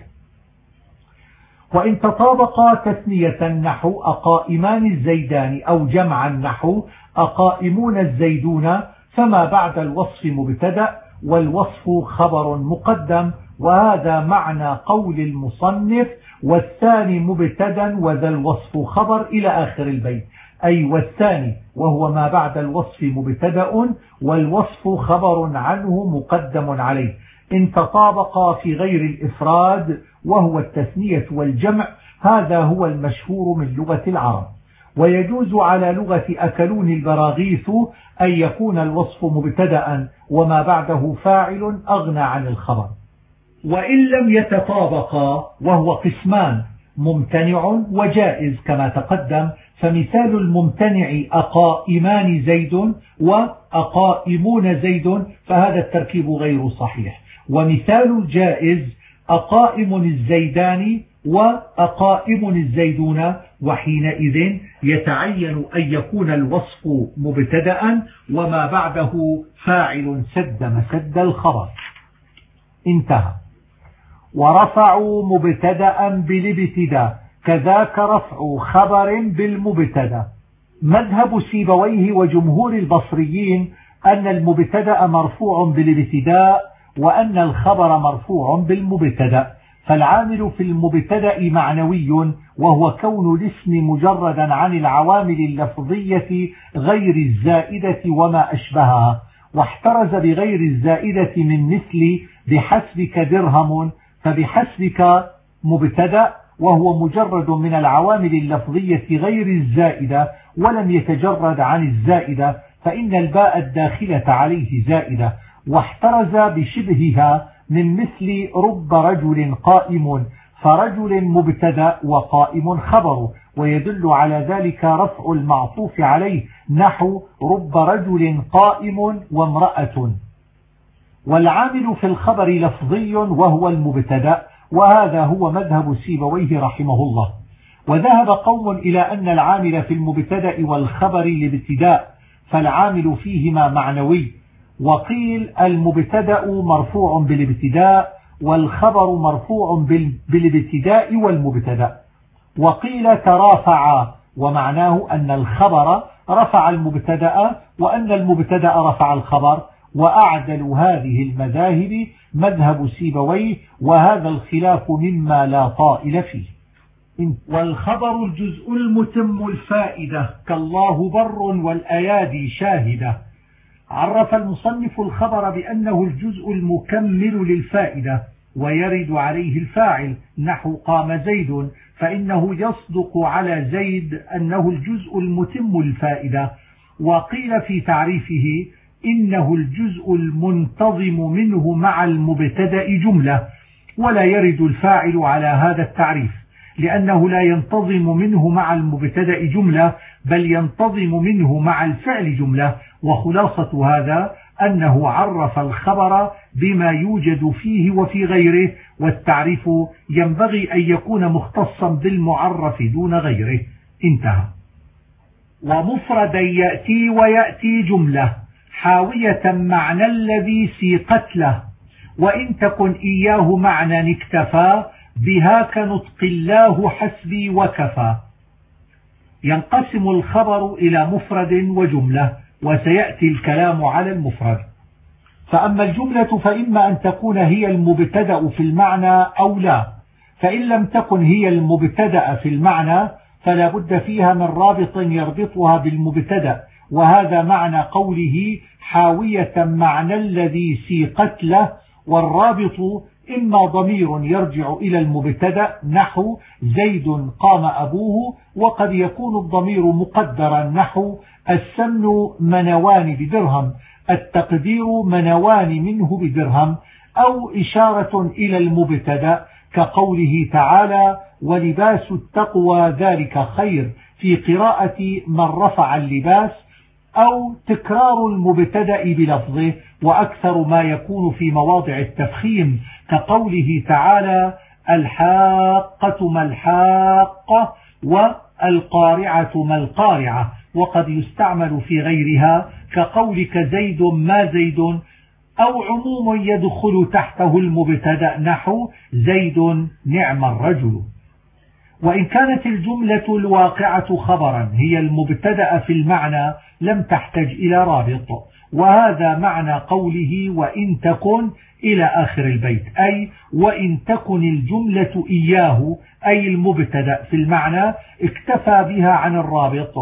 وإن تطابقا تثنية نحو أقائمان الزيدان أو جمعا نحو أقائمون الزيدون، فما بعد الوصف مبتدأ والوصف خبر مقدم، وهذا معنى قول المصنف والثاني مبتدا وذا الوصف خبر إلى آخر البيت، أي والثاني وهو ما بعد الوصف مبتدا والوصف خبر عنه مقدم عليه، إن تطابقا في غير الإفراد وهو التثنية والجمع. هذا هو المشهور من لغة العرب. ويجوز على لغة أكلون البراغيث أن يكون الوصف مبتدأ وما بعده فاعل أغنى عن الخبر. وإن لم يتطابقا وهو قسمان ممتنع وجائز كما تقدم، فمثال الممتنع أقائمان زيد وأقائمون زيد، فهذا التركيب غير صحيح. ومثال الجائز أقائم الزيدان وأقائم الزيدون، وحينئذ يتعين أن يكون الوصف مبتدأ وما بعده فاعل سد مسد الخبر. انتهى. ورفعوا مبتدأ بالابتداء، كذاك رفع خبر بالمبتدأ. مذهب سيبويه وجمهور البصريين أن المبتدأ مرفوع بالابتداء وأن الخبر مرفوع بالمبتدأ، فالعامل في المبتدأ معنوي، وهو كون الاسم مجردا عن العوامل اللفظية غير الزائدة وما أشبهها. واحترز بغير الزائدة من مثل بحسبك درهم، فبحسبك مبتدأ وهو مجرد من العوامل اللفظية غير الزائدة ولم يتجرد عن الزائدة، فإن الباء الداخلة عليه زائدة. واحترز بشبهها من مثل رب رجل قائم، فرجل مبتدأ وقائم خبر، ويدل على ذلك رفع المعطوف عليه نحو رب رجل قائم وامرأة. والعامل في الخبر لفظي وهو المبتدأ، وهذا هو مذهب سيبويه رحمه الله. وذهب قوم إلى أن العامل في المبتدأ والخبر الابتداء، فالعامل فيهما معنوي. وقيل المبتدأ مرفوع بالابتداء والخبر مرفوع بالابتداء والمبتدأ. وقيل ترافعا، ومعناه أن الخبر رفع المبتدأ وأن المبتدأ رفع الخبر. وأعدل هذه المذاهب مذهب سيبويه، وهذا الخلاف مما لا طائل فيه. والخبر الجزء المتم الفائدة كالله بر والأيادي شاهدة. عرف المصنف الخبر بأنه الجزء المكمل للفائدة، ويرد عليه الفاعل نحو قام زيد، فإنه يصدق على زيد أنه الجزء المتم الفائدة. وقيل في تعريفه إنه الجزء المنتظم منه مع المبتدأ جملة، ولا يرد الفاعل على هذا التعريف، لأنه لا ينتظم منه مع المبتدأ جملة، بل ينتظم منه مع الفعل جملة. وخلاصة هذا أنه عرف الخبر بما يوجد فيه وفي غيره، والتعريف ينبغي أن يكون مختصا بالمعرف دون غيره. انتهى. ومفردا يأتي ويأتي جملة حاوية معنى الذي سيقت له، وإن تكن إياه معنى اكتفى بها كنطق الله حسبي وكفى. ينقسم الخبر إلى مفرد وجملة، وسيأتي الكلام على المفرد. فأما الجملة فإما أن تكون هي المبتدأ في المعنى أو لا، فإن لم تكن هي المبتدأ في المعنى فلا بد فيها من رابط يربطها بالمبتدأ، وهذا معنى قوله حاوية معنى الذي سيقت له. والرابط إما ضمير يرجع إلى المبتدأ نحو زيد قام أبوه، وقد يكون الضمير مقدرا نحو السمن منوان بدرهم، التقدير منوان منه بدرهم، أو إشارة إلى المبتدأ كقوله تعالى ولباس التقوى ذلك خير في قراءة من رفع اللباس، أو تكرار المبتدأ بلفظه، وأكثر ما يكون في مواضع التفخيم كقوله تعالى الحاقة ما الحاقة والقارعة ما القارعة. وقد يستعمل في غيرها كقولك زيد ما زيد، أو عموم يدخل تحته المبتدأ نحو زيد نعم الرجل. وإن كانت الجملة الواقعة خبرا هي المبتدأ في المعنى لم تحتج إلى رابط، وهذا معنى قوله وإن تكن إلى آخر البيت، أي وإن تكن الجملة إياه أي المبتدأ في المعنى اكتفى بها عن الرابط،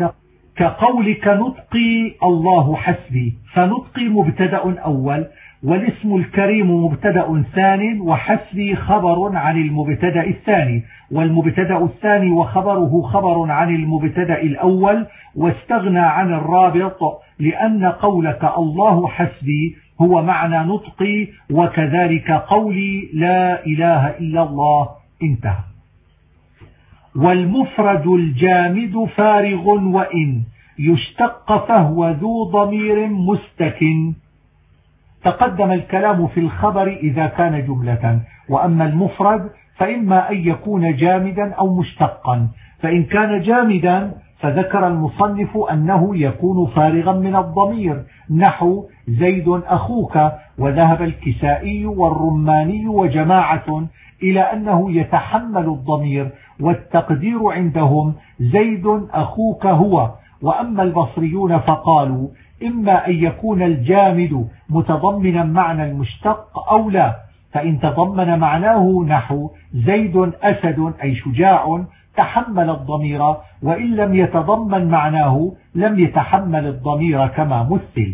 كقولك نطقي الله حسبي، فنطقي مبتدأ أول، والاسم الكريم مبتدأ ثاني، وحسبي خبر عن المبتدأ الثاني، والمبتدأ الثاني وخبره خبر عن المبتدأ الأول، واستغنى عن الرابط لأن قولك الله حسبي هو معنى نطقي، وكذلك قولي لا إله إلا الله. انتهى. والمفرد الجامد فارغ وإن يشتق فهو ذو ضمير مستكن. تقدم الكلام في الخبر إذا كان جملة، وأما المفرد فإما أن يكون جامدا أو مشتقا. فإن كان جامدا فذكر المصنف أنه يكون فارغا من الضمير نحو زيد أخوك، وذهب الكسائي والرماني وجماعة إلى أنه يتحمل الضمير، والتقدير عندهم زيد أخوك هو. وأما البصريون فقالوا إما أن يكون الجامد متضمنا معنى المشتق أو لا، فإن تضمن معناه نحو زيد أسد أي شجاع تحمل الضمير، وإن لم يتضمن معناه لم يتحمل الضمير كما مثل.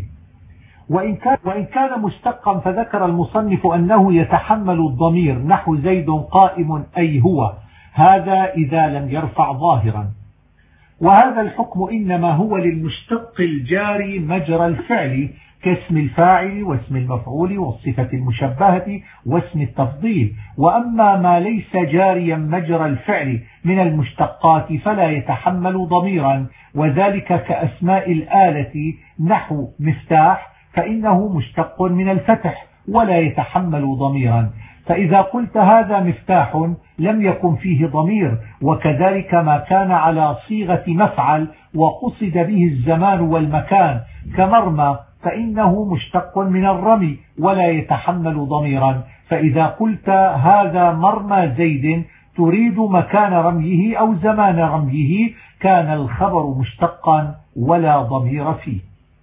وإن كان مشتقا فذكر المصنف أنه يتحمل الضمير نحو زيد قائم أي هو، هذا إذا لم يرفع ظاهرا. وهذا الحكم إنما هو للمشتق الجاري مجرى الفعل كاسم الفاعل واسم المفعول والصفة المشبهة واسم التفضيل. وأما ما ليس جاريا مجرى الفعل من المشتقات فلا يتحمل ضميرا، وذلك كأسماء الآلة نحو مفتاح، فإنه مشتق من الفتح ولا يتحمل ضميرا، فإذا قلت هذا مفتاح لم يكن فيه ضمير. وكذلك ما كان على صيغة مفعل وقصد به الزمان والمكان كمرمى، فإنه مشتق من الرمي ولا يتحمل ضميرا. فإذا قلت هذا مرمى زيد تريد مكان رميه أو زمان رميه كان الخبر مشتقا ولا ضمير فيه.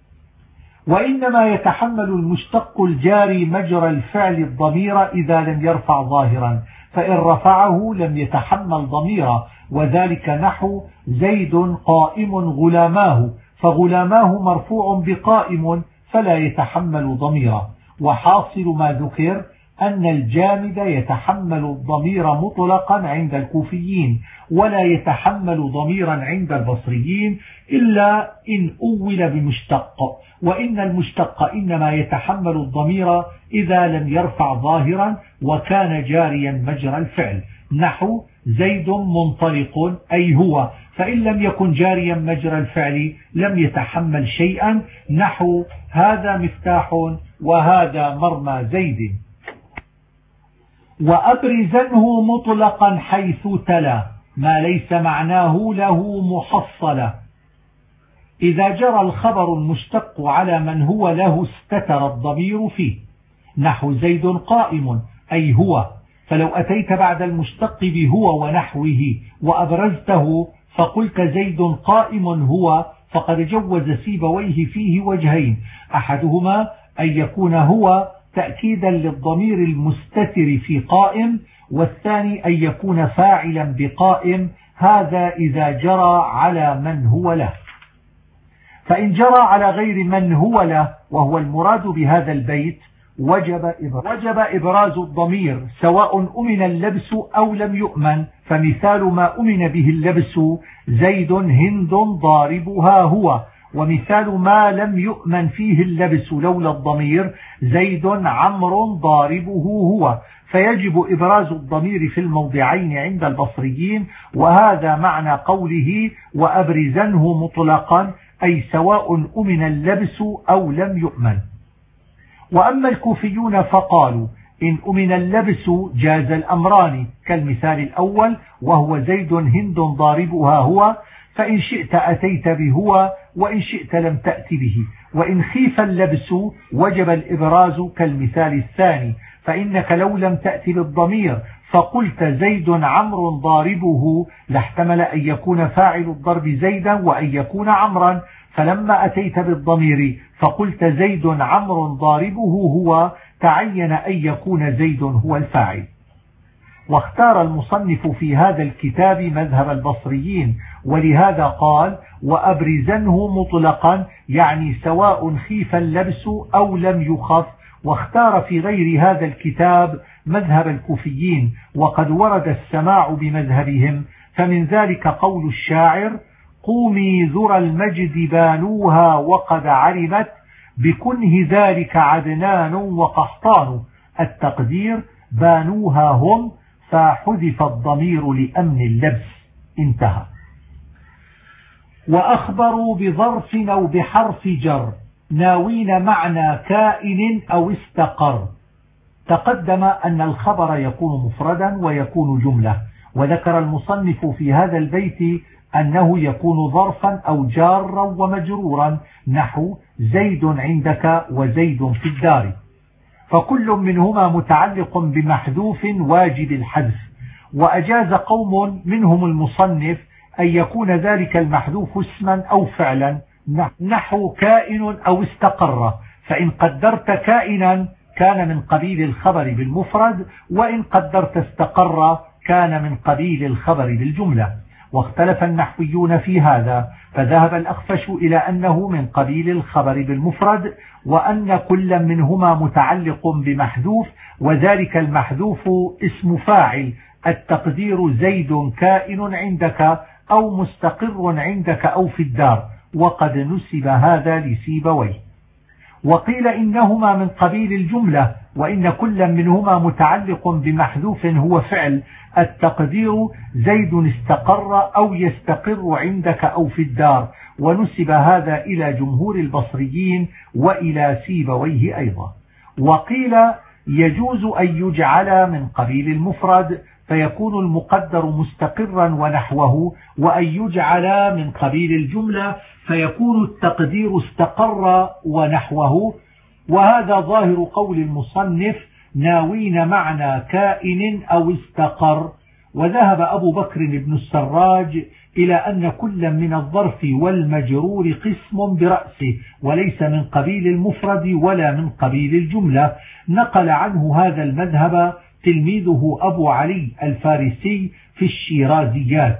وإنما يتحمل المشتق الجاري مجرى الفعل الضمير إذا لم يرفع ظاهرا، فإن رفعه لم يتحمل ضميرا، وذلك نحو زيد قائم غلاماه، فغلاماه مرفوع بقائم فلا يتحمل ضميرا. وحاصل ما ذكر أن الجامد يتحمل الضمير مطلقا عند الكوفيين، ولا يتحمل ضميرا عند البصريين إلا إن أول بمشتق، وإن المشتق إنما يتحمل الضمير إذا لم يرفع ظاهرا وكان جاريا مجرى الفعل، نحو زيد منطلق أي هو، فإن لم يكن جاريا مجرى الفعل لم يتحمل شيئا، نحو هذا مفتاح وهذا مرمى زيد. وأبرزنه مطلقا حيث تلا ما ليس معناه له محصلا. إذا جرى الخبر المشتق على من هو له استتر الضمير فيه، نحو زيد قائم أي هو، فلو أتيت بعد المشتق بهو ونحوه وأبرزته فقلت زيد قائم هو، فقد جوز سيبويه فيه وجهين، أحدهما أن يكون هو تأكيدا للضمير المستتر في قائم، والثاني أن يكون فاعلا بقائم، هذا إذا جرى على من هو له. فإن جرى على غير من هو له وهو المراد بهذا البيت وجب إبراز الضمير سواء أمن اللبس أو لم يؤمن. فمثال ما أمن به اللبس زيد هند ضاربها هو، ومثال ما لم يؤمن فيه اللبس لولا الضمير زيد عمرو ضاربه هو، فيجب إبراز الضمير في الموضعين عند البصريين، وهذا معنى قوله وأبرزنه مطلقا، أي سواء أمن اللبس أو لم يؤمن. وأما الكوفيون فقالوا إن أمن اللبس جاز الأمران كالمثال الأول وهو زيد هند ضاربها هو، فإن شئت أتيت بهو وإن شئت لم تأت به. وإن خيف اللبس وجب الإبراز كالمثال الثاني، فإنك لو لم تأت بالضمير فقلت زيد عمرو ضاربه لاحتمل أن يكون فاعل الضرب زيدا وأن يكون عمرا، فلما أتيت بالضمير فقلت زيد عمرو ضاربه هو تعين أن يكون زيد هو الفاعل. واختار المصنف في هذا الكتاب مذهب البصريين، ولهذا قال وأبرزنه مطلقا، يعني سواء خيف اللبس أو لم يخف. واختار في غير هذا الكتاب مذهب الكوفيين، وقد ورد السماع بمذهبهم، فمن ذلك قول الشاعر قومي ذرى المجد بانوها وقد علمت بكنه ذلك عدنان وقحطان، التقدير بانوها هم، فحذف الضمير لأمن اللبس، انتهى. وأخبروا بظرف أو بحرف جر ناوين معنى كائن أو استقر. تقدم أن الخبر يكون مفردا ويكون جملة، وذكر المصنف في هذا البيت أنه يكون ظرفا أو جارا ومجرورا، نحو زيد عندك وزيد في الدار، فكل منهما متعلق بمحذوف واجب الحذف. وأجاز قوم منهم المصنف أن يكون ذلك المحذوف اسما أو فعلا، نحو كائن أو استقر، فإن قدرت كائنا كان من قبيل الخبر بالمفرد، وإن قدرت استقر كان من قبيل الخبر بالجملة. واختلف النحويون في هذا، فذهب الأخفش إلى أنه من قبيل الخبر بالمفرد، وأن كل منهما متعلق بمحذوف، وذلك المحذوف اسم فاعل، التقدير زيد كائن عندك أو مستقر عندك أو في الدار، وقد نسب هذا لسيبويه. وقيل إنهما من قبيل الجملة، وإن كل منهما متعلق بمحذوف هو فعل، التقدير زيد استقر أو يستقر عندك أو في الدار، ونسب هذا إلى جمهور البصريين وإلى سيبويه أيضا. وقيل يجوز أن يجعل من قبيل المفرد فيكون المقدر مستقرا ونحوه، وأن يجعل من قبيل الجملة فيكون التقدير استقر ونحوه، وهذا ظاهر قول المصنف ناوين معنى كائن أو استقر. وذهب أبو بكر بن السراج إلى أن كل من الظرف والمجرور قسم برأسه، وليس من قبيل المفرد ولا من قبيل الجملة. نقل عنه هذا المذهب تلميذه أبو علي الفارسي في الشيرازيات.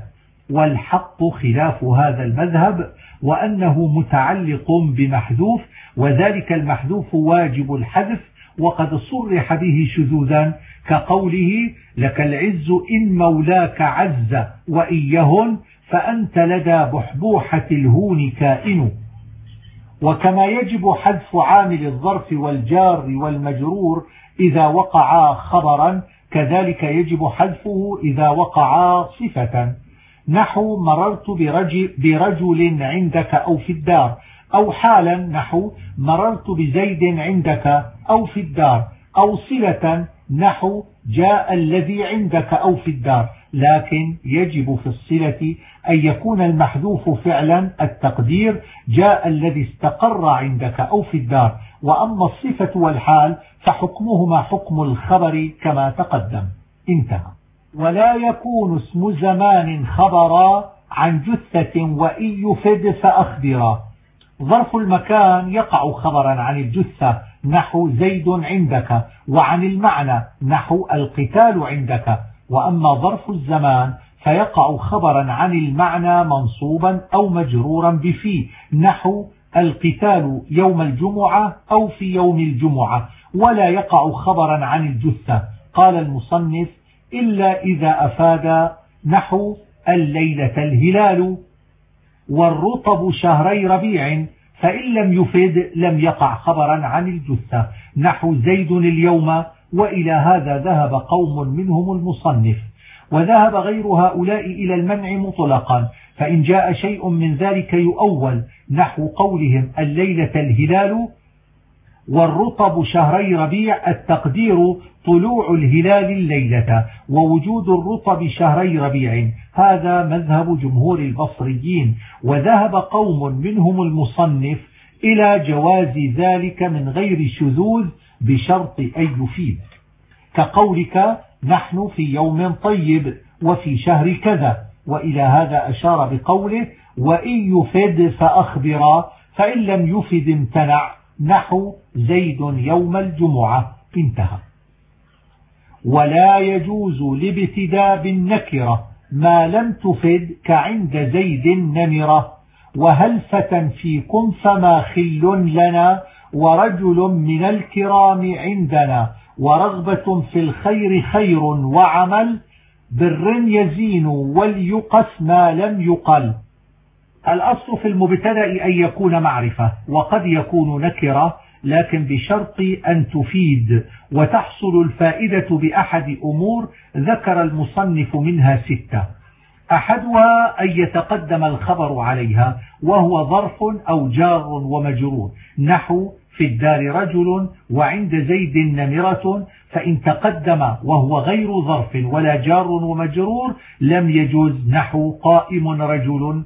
والحق خلاف هذا المذهب، وأنه متعلق بمحذوف، وذلك المحذوف واجب الحذف، وقد صرح به شذوذا كقوله لك العز إن مولاك عز وإيهن فأنت لدى بحبوحة الهون كائن. وكما يجب حذف عامل الظرف والجار والمجرور إذا وقعا خبرا، كذلك يجب حذفه إذا وقعا صفة، نحو مررت برجل عندك أو في الدار، أو حالا نحو مررت بزيد عندك أو في الدار، أو صلة نحو جاء الذي عندك أو في الدار. لكن يجب في الصلة أن يكون المحذوف فعلا التقدير جاء الذي استقر عندك أو في الدار، وأما الصفة والحال فحكمهما حكم الخبر كما تقدم. انتهى. ولا يكون اسم زمان خبرا عن جثة وإن يفد فأخبرا. ظرف المكان يقع خبرا عن الجثة نحو زيد عندك، وعن المعنى نحو القتال عندك. وأما ظرف الزمان فيقع خبرا عن المعنى منصوبا أو مجرورا بفي نحو القتال يوم الجمعة أو في يوم الجمعة، ولا يقع خبرا عن الجثة. قال المصنف إلا إذا أفاد نحو الليلة الهلال والرطب شهري ربيع، فإن لم يفد لم يقع خبرا عن الجثة نحو زيد اليوم. وإلى هذا ذهب قوم منهم المصنف، وذهب غير هؤلاء إلى المنع مطلقا، فإن جاء شيء من ذلك يؤول نحو قولهم الليلة الهلال والرطب شهري ربيع، التقدير طلوع الهلال الليلة ووجود الرطب شهري ربيع. هذا مذهب جمهور البصريين، وذهب قوم منهم المصنف إلى جواز ذلك من غير شذوذ بشرط أن يفيد، كقولك نحن في يوم طيب وفي شهر كذا. وإلى هذا أشار بقوله وإن يفد فأخبرا، فإن لم يفد امتنع نحو زيد يوم الجمعة. انتهى. ولا يجوز الابتداء بالنكرة ما لم تفد كعند زيد نمرة، وهلفة فيكم فما خل لنا، ورجل من الكرام عندنا، ورغبة في الخير خير وعمل، بر يزين وليقس ما لم يقل. الأصل في المبتدأ أن يكون معرفة، وقد يكون نكرة، لكن بشرط أن تفيد، وتحصل الفائدة بأحد أمور ذكر المصنف منها 6. أحدها أن يتقدم الخبر عليها، وهو ظرف أو جار ومجرور نحو في الدار رجل وعند زيد نمرة، فإن تقدم وهو غير ظرف ولا جار ومجرور لم يجوز نحو قائم رجل.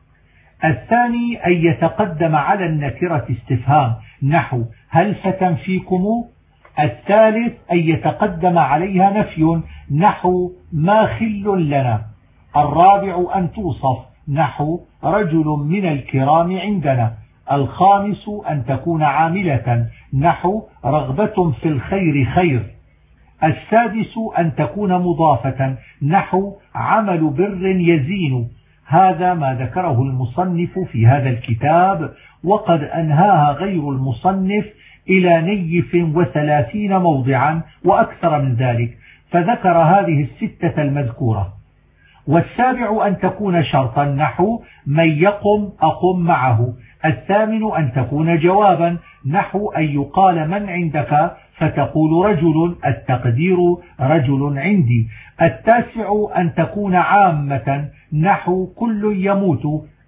الثاني أن يتقدم على النكرة استفهام نحو هلفة فيكم. الثالث أن يتقدم عليها نفي نحو ما خل لنا. الرابع أن توصف نحو رجل من الكرام عندنا. الخامس أن تكون عاملة نحو رغبة في الخير خير. السادس أن تكون مضافة نحو عمل بر يزين. هذا ما ذكره المصنف في هذا الكتاب، وقد أنهاها غير المصنف إلى نيف 30 موضعا وأكثر من ذلك، فذكر هذه 6 المذكورة. والسابع أن تكون شرطا نحو من يقم أقم معه. الثامن أن تكون جوابا نحو أن يقال من عندك فتقول رجل، التقدير رجل عندي. التاسع أن تكون عامة نحو كل يموت.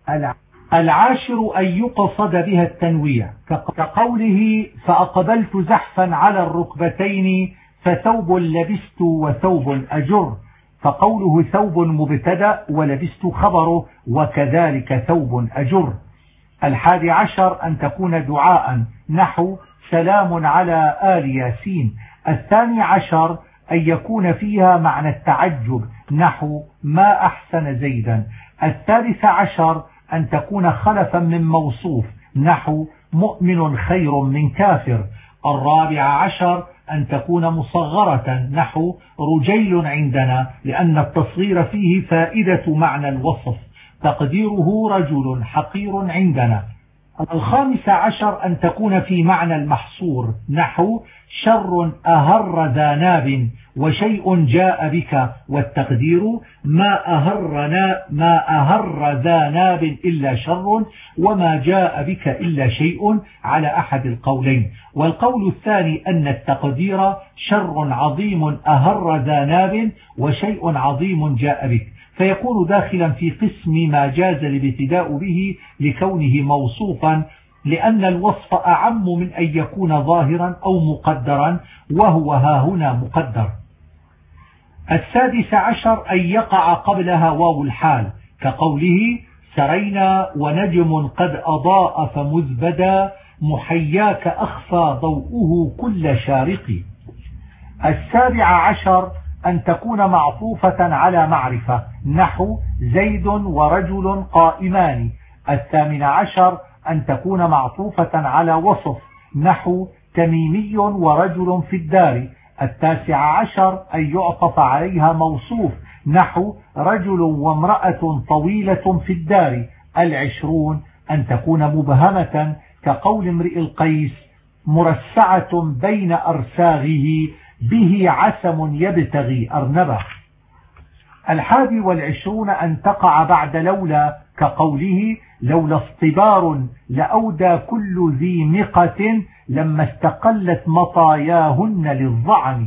العاشر أن يقصد بها التنويع، كقوله فأقبلت زحفا على الركبتين فثوب لبست وثوب أجر، فقوله ثوب مبتدأ ولبست خبره، وكذلك ثوب أجر. 11 أن تكون دعاء نحو سلام على آل ياسين. 12 أن يكون فيها معنى التعجب نحو ما أحسن زيدا. 13 أن تكون خلفا من موصوف نحو مؤمن خير من كافر. 14 أن تكون مصغرة نحو رجيل عندنا، لأن التصغير فيه فائدة معنى الوصف، تقديره رجل حقير عندنا. 15 أن تكون في معنى المحصور نحو شر أهر ذا ناب وشيء جاء بك، والتقدير ما أهر ذا ناب إلا شر وما جاء بك إلا شيء على أحد القولين. والقول الثاني أن التقدير شر عظيم أهر ذا ناب وشيء عظيم جاء بك، فيكون داخلا في قسم ما جاز الابتداء به لكونه موصوفا، لأن الوصف أعم من أن يكون ظاهرا أو مقدرا، وهو هاهنا مقدر. 16 أن يقع قبلها واو الحال، كقوله سرينا ونجم قد أضاء فمذبدا محياك أخفى ضوءه كل شارق. 17 أن تكون معطوفة على معرفة نحو زيد ورجل قائمان. 18 أن تكون معطوفة على وصف نحو تميمي ورجل في الدار. 19 أن يعطف عليها موصوف نحو رجل وامرأة طويلة في الدار. 20 أن تكون مبهمة كقول امرئ القيس مرسعة بين أرساغه به عسم يبتغي أرنبه. 21 أن تقع بعد لولا كقوله لولا اصطبار لأودى كل ذي مقة لما استقلت مطاياهن للظعن.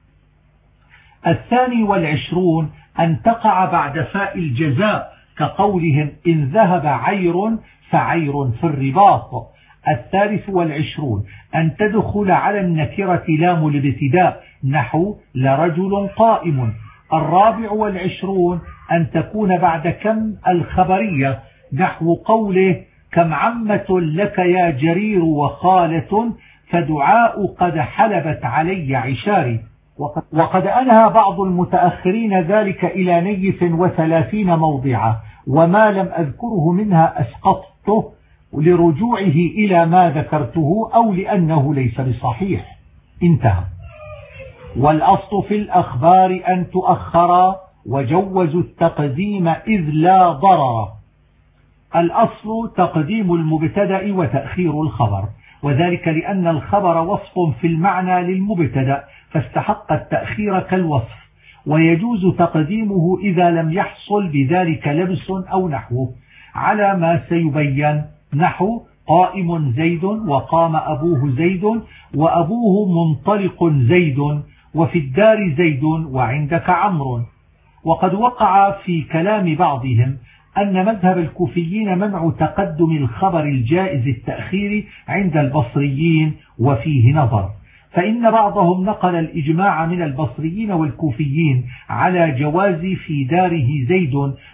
22 أن تقع بعد فاء الجزاء كقولهم إن ذهب عير فعير في الرباط. 23 أن تدخل على النكرة لام الابتداء نحو لرجل قائم. 24 أن تكون بعد كم الخبرية نحو قوله كم عمة لك يا جرير وخالة فدعاء قد حلبت علي عشاري. وقد أنهى بعض المتأخرين ذلك إلى نيف 30 موضعا، وما لم أذكره منها أسقطته لرجوعه إلى ما ذكرته أو لأنه ليس بصحيح. انتهى. والأصل في الأخبار أن تؤخر وجوزوا التقديم إذ لا ضرر. الأصل تقديم المبتدأ وتأخير الخبر، وذلك لأن الخبر وصف في المعنى للمبتدأ فاستحق التأخير كالوصف، ويجوز تقديمه إذا لم يحصل بذلك لبس أو نحوه على ما سيبين، نحو قائم زيد وقام أبوه زيد وأبوه منطلق زيد وفي الدار زيد وعندك عمرو. وقد وقع في كلام بعضهم أن مذهب الكوفيين منع تقدم الخبر الجائز التأخير عند البصريين، وفيه نظر، فإن بعضهم نقل الإجماع من البصريين والكوفيين على جواز في داره زيد،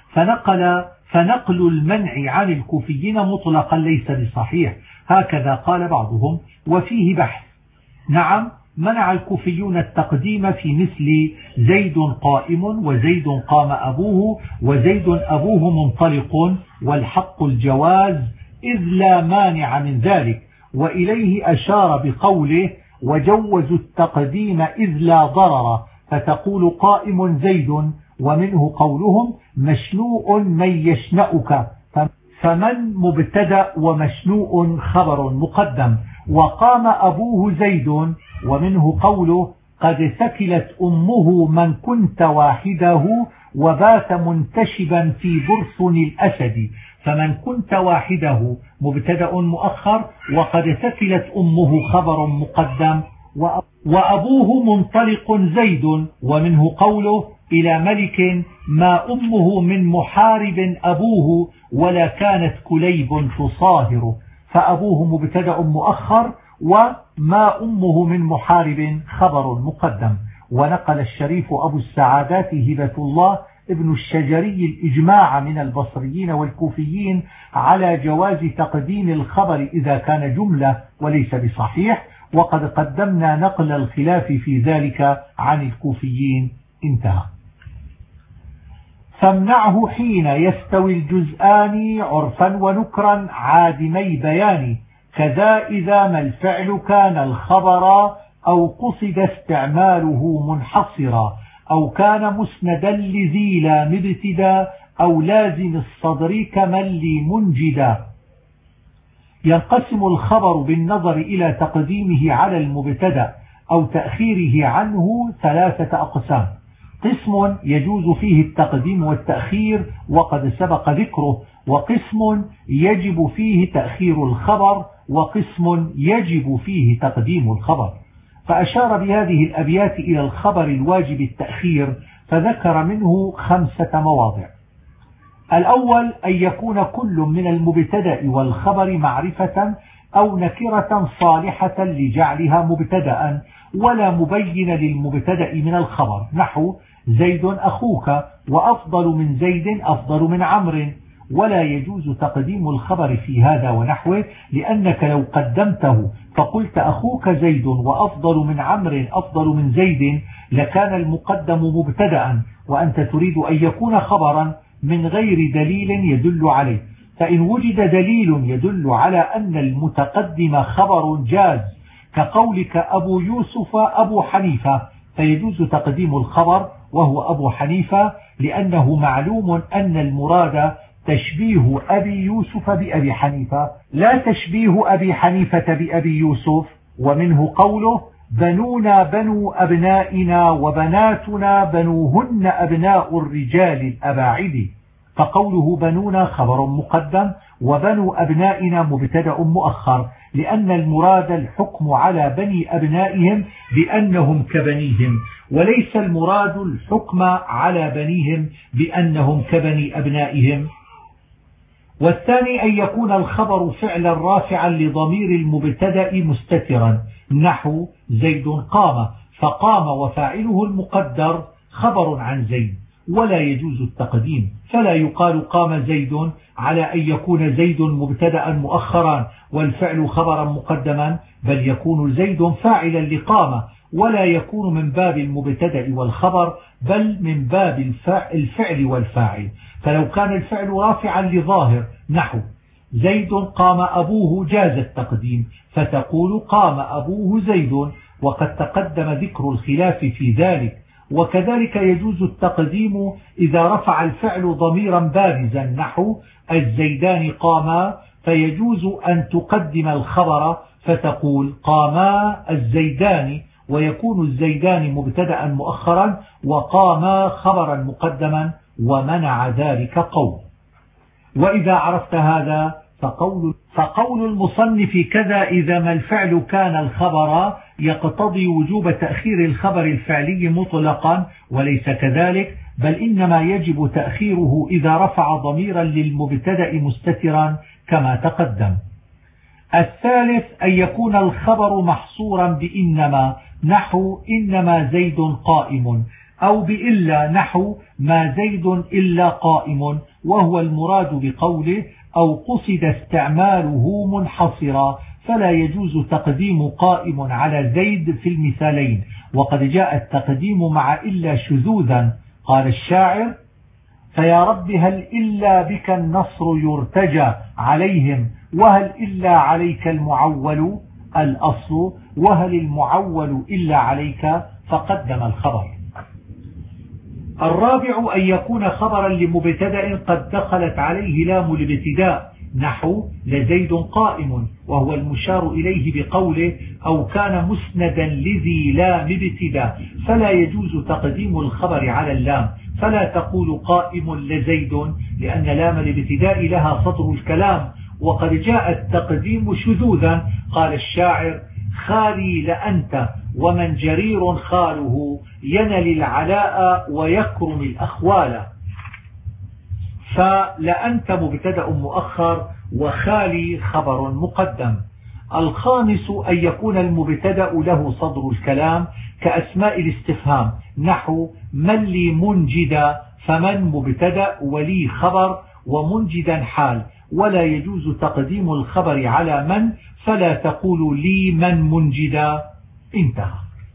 فنقل المنع عن الكوفيين مطلقا ليس بصحيح، هكذا قال بعضهم، وفيه بحث. نعم، منع الكوفيون التقديم في مثل زيد قائم وزيد قام أبوه وزيد أبوه منطلق، والحق الجواز إذ لا مانع من ذلك، وإليه أشار بقوله وجوزوا التقديم إذ لا ضرر، فتقول قائم زيد، ومنه قولهم مشنوء من يشنأك، فمن مبتدأ ومشنوء خبر مقدم، وقام أبوه زيد، ومنه قوله قد ثكلت أمه من كنت واحده وبات منتشبا في برثن الأسد، فمن كنت واحده مبتدأ مؤخر، وقد ثكلت أمه خبر مقدم، وأبوه منطلق زيد، ومنه قوله إلى ملك ما أمه من محارب أبوه ولا كانت كليب تصاهر، فأبوه مبتدأ مؤخر وما أمه من محارب خبر مقدم. ونقل الشريف أبو السعادات هبة الله ابن الشجري الإجماع من البصريين والكوفيين على جواز تقديم الخبر إذا كان جملة وليس بصحيح، وقد قدمنا نقل الخلاف في ذلك عن الكوفيين. انتهى. فامنعه حين يستوي الجزآن عرفا ونكرا عادمي بيان، كذا إذا ما الفعل كان الخبر أو قصد استعماله منحصرا أو كان مسندا لذي لام ابتداء أو لازم الصدر كمن منجدا. ينقسم الخبر بالنظر إلى تقديمه على المبتدأ أو تأخيره عنه 3 أقسام: قسم يجوز فيه التقديم والتأخير وقد سبق ذكره، وقسم يجب فيه تأخير الخبر، وقسم يجب فيه تقديم الخبر. فأشار بهذه الأبيات إلى الخبر الواجب التأخير، فذكر منه 5 مواضع. الأول أن يكون كل من المبتدأ والخبر معرفة أو نكرة صالحة لجعلها مبتدأ ولا مبين للمبتدأ من الخبر، نحو زيد أخوك، وأفضل من زيد أفضل من عمرو، ولا يجوز تقديم الخبر في هذا ونحوه، لأنك لو قدمته فقلت أخوك زيد وأفضل من عمرو أفضل من زيد لكان المقدم مبتدأ، وأنت تريد أن يكون خبرا من غير دليل يدل عليه. فإن وجد دليل يدل على أن المتقدم خبر جاز كقولك أبو يوسف أبو حنيفة، فيجوز تقديم الخبر وهو أبو حنيفة، لأنه معلوم أن المراد تشبيه أبي يوسف بأبي حنيفة لا تشبيه أبي حنيفة بأبي يوسف. ومنه قوله بنونا بنو أبنائنا وبناتنا بنوهن أبناء الرجال الأباعد، فقوله بنونا خبر مقدم وبنو أبنائنا مبتدأ مؤخر، لأن المراد الحكم على بني أبنائهم بأنهم كبنيهم، وليس المراد الحكم على بنيهم بأنهم كبني أبنائهم. والثاني أن يكون الخبر فعلا رافعا لضمير المبتدأ مستترا، نحو زيد قام، فقام وفاعله المقدر خبر عن زيد، ولا يجوز التقديم، فلا يقال قام زيد على أن يكون زيد مبتدأ مؤخرا والفعل خبرا مقدما، بل يكون زيد فاعلا لقام، ولا يكون من باب المبتدأ والخبر بل من باب الفعل والفاعل. فلو كان الفعل رافعا لظاهر نحو زيد قام أبوه جاز التقديم، فتقول قام أبوه زيد، وقد تقدم ذكر الخلاف في ذلك. وكذلك يجوز التقديم إذا رفع الفعل ضميرا بارزا نحو الزيدان قاما، فيجوز أن تقدم الخبر فتقول قاما الزيدان، ويكون الزيدان مبتدأ مؤخرا وقاما خبرا مقدما، ومنع ذلك قول. وإذا عرفت هذا فقول المصنف كذا إذا ما الفعل كان الخبر يقتضي وجوب تأخير الخبر الفعلي مطلقا، وليس كذلك، بل إنما يجب تأخيره إذا رفع ضميرا للمبتدأ مستترا كما تقدم. الثالث أن يكون الخبر محصورا بإنما نحو إنما زيد قائم، أو بإلا نحو ما زيد إلا قائم، وهو المراد بقوله أو قصد استعماله منحصرا، فلا يجوز تقديم قائم على زيد في المثالين، وقد جاء التقديم مع إلا شذوذا. قال الشاعر فيا رب هل إلا بك النصر يرتجى عليهم، وهل إلا عليك المعول الأصل، وهل المعول إلا عليك، فقدم الخبر. الرابع أن يكون خبرا لمبتدأ قد دخلت عليه لام الابتداء نحو لزيد قائم، وهو المشار إليه بقوله أو كان مسندا لذي لام ابتداء، فلا يجوز تقديم الخبر على اللام، فلا تقول قائم لزيد، لأن لام الابتداء لها سطر الكلام، وقد جاء التقديم شذوذا. قال الشاعر خالي لأنت ومن جرير خاله ينل العلاء ويكرم الأخوال، فلأنت مبتدأ مؤخر وخالي خبر مقدم. الخامس أن يكون المبتدأ له صدر الكلام كأسماء الاستفهام نحو من لي منجدا، فمن مبتدأ ولي خبر ومنجدا حال، ولا يجوز تقديم الخبر على من، فلا تقول لي من منجدا. انتهى.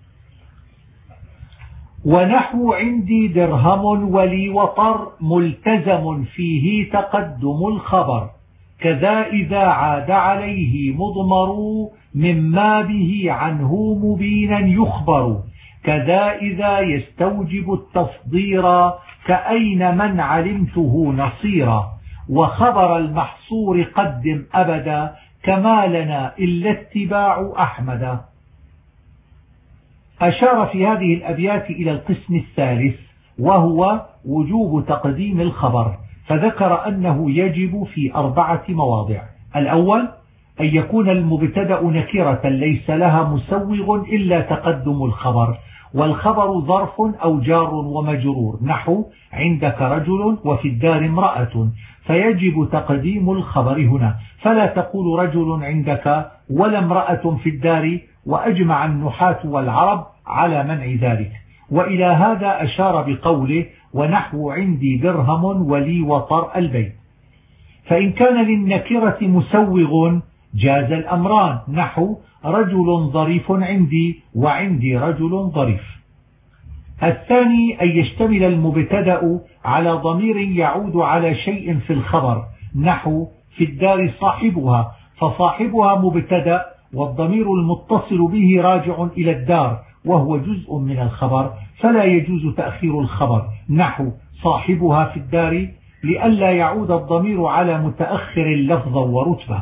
ونحو عندي درهم ولي وطر ملتزم فيه تقدم الخبر، كذا إذا عاد عليه مضمر مما به عنه مبينا يخبر، كذا إذا يستوجب التصدير كأين من علمته نصيرا، وخبر المحصور قدم أبدا كما لنا إلا اتباع أحمد. أشار في هذه الأبيات إلى القسم الثالث وهو وجوب تقديم الخبر، فذكر أنه يجب في 4 مواضع. الأول أن يكون المبتدأ نكرة ليس لها مسوغ إلا تقدم الخبر، والخبر ظرف أو جار ومجرور، نحو عندك رجل وفي الدار امرأة، فيجب تقديم الخبر هنا، فلا تقول رجل عندك ولا امرأة في الدار، وأجمع النحاة والعرب على منع ذلك. وإلى هذا أشار بقوله ونحو عندي درهم ولي وطر البيت. فإن كان للنكرة مسوغ جاز الأمران، نحو رجل ظريف عندي وعندي رجل ظريف. الثاني أن يشتمل المبتدأ على ضمير يعود على شيء في الخبر، نحو في الدار صاحبها، فصاحبها مبتدأ والضمير المتصل به راجع إلى الدار وهو جزء من الخبر، فلا يجوز تأخير الخبر، نحو صاحبها في الدار، لئلا يعود الضمير على متأخر لفظا ورتبة.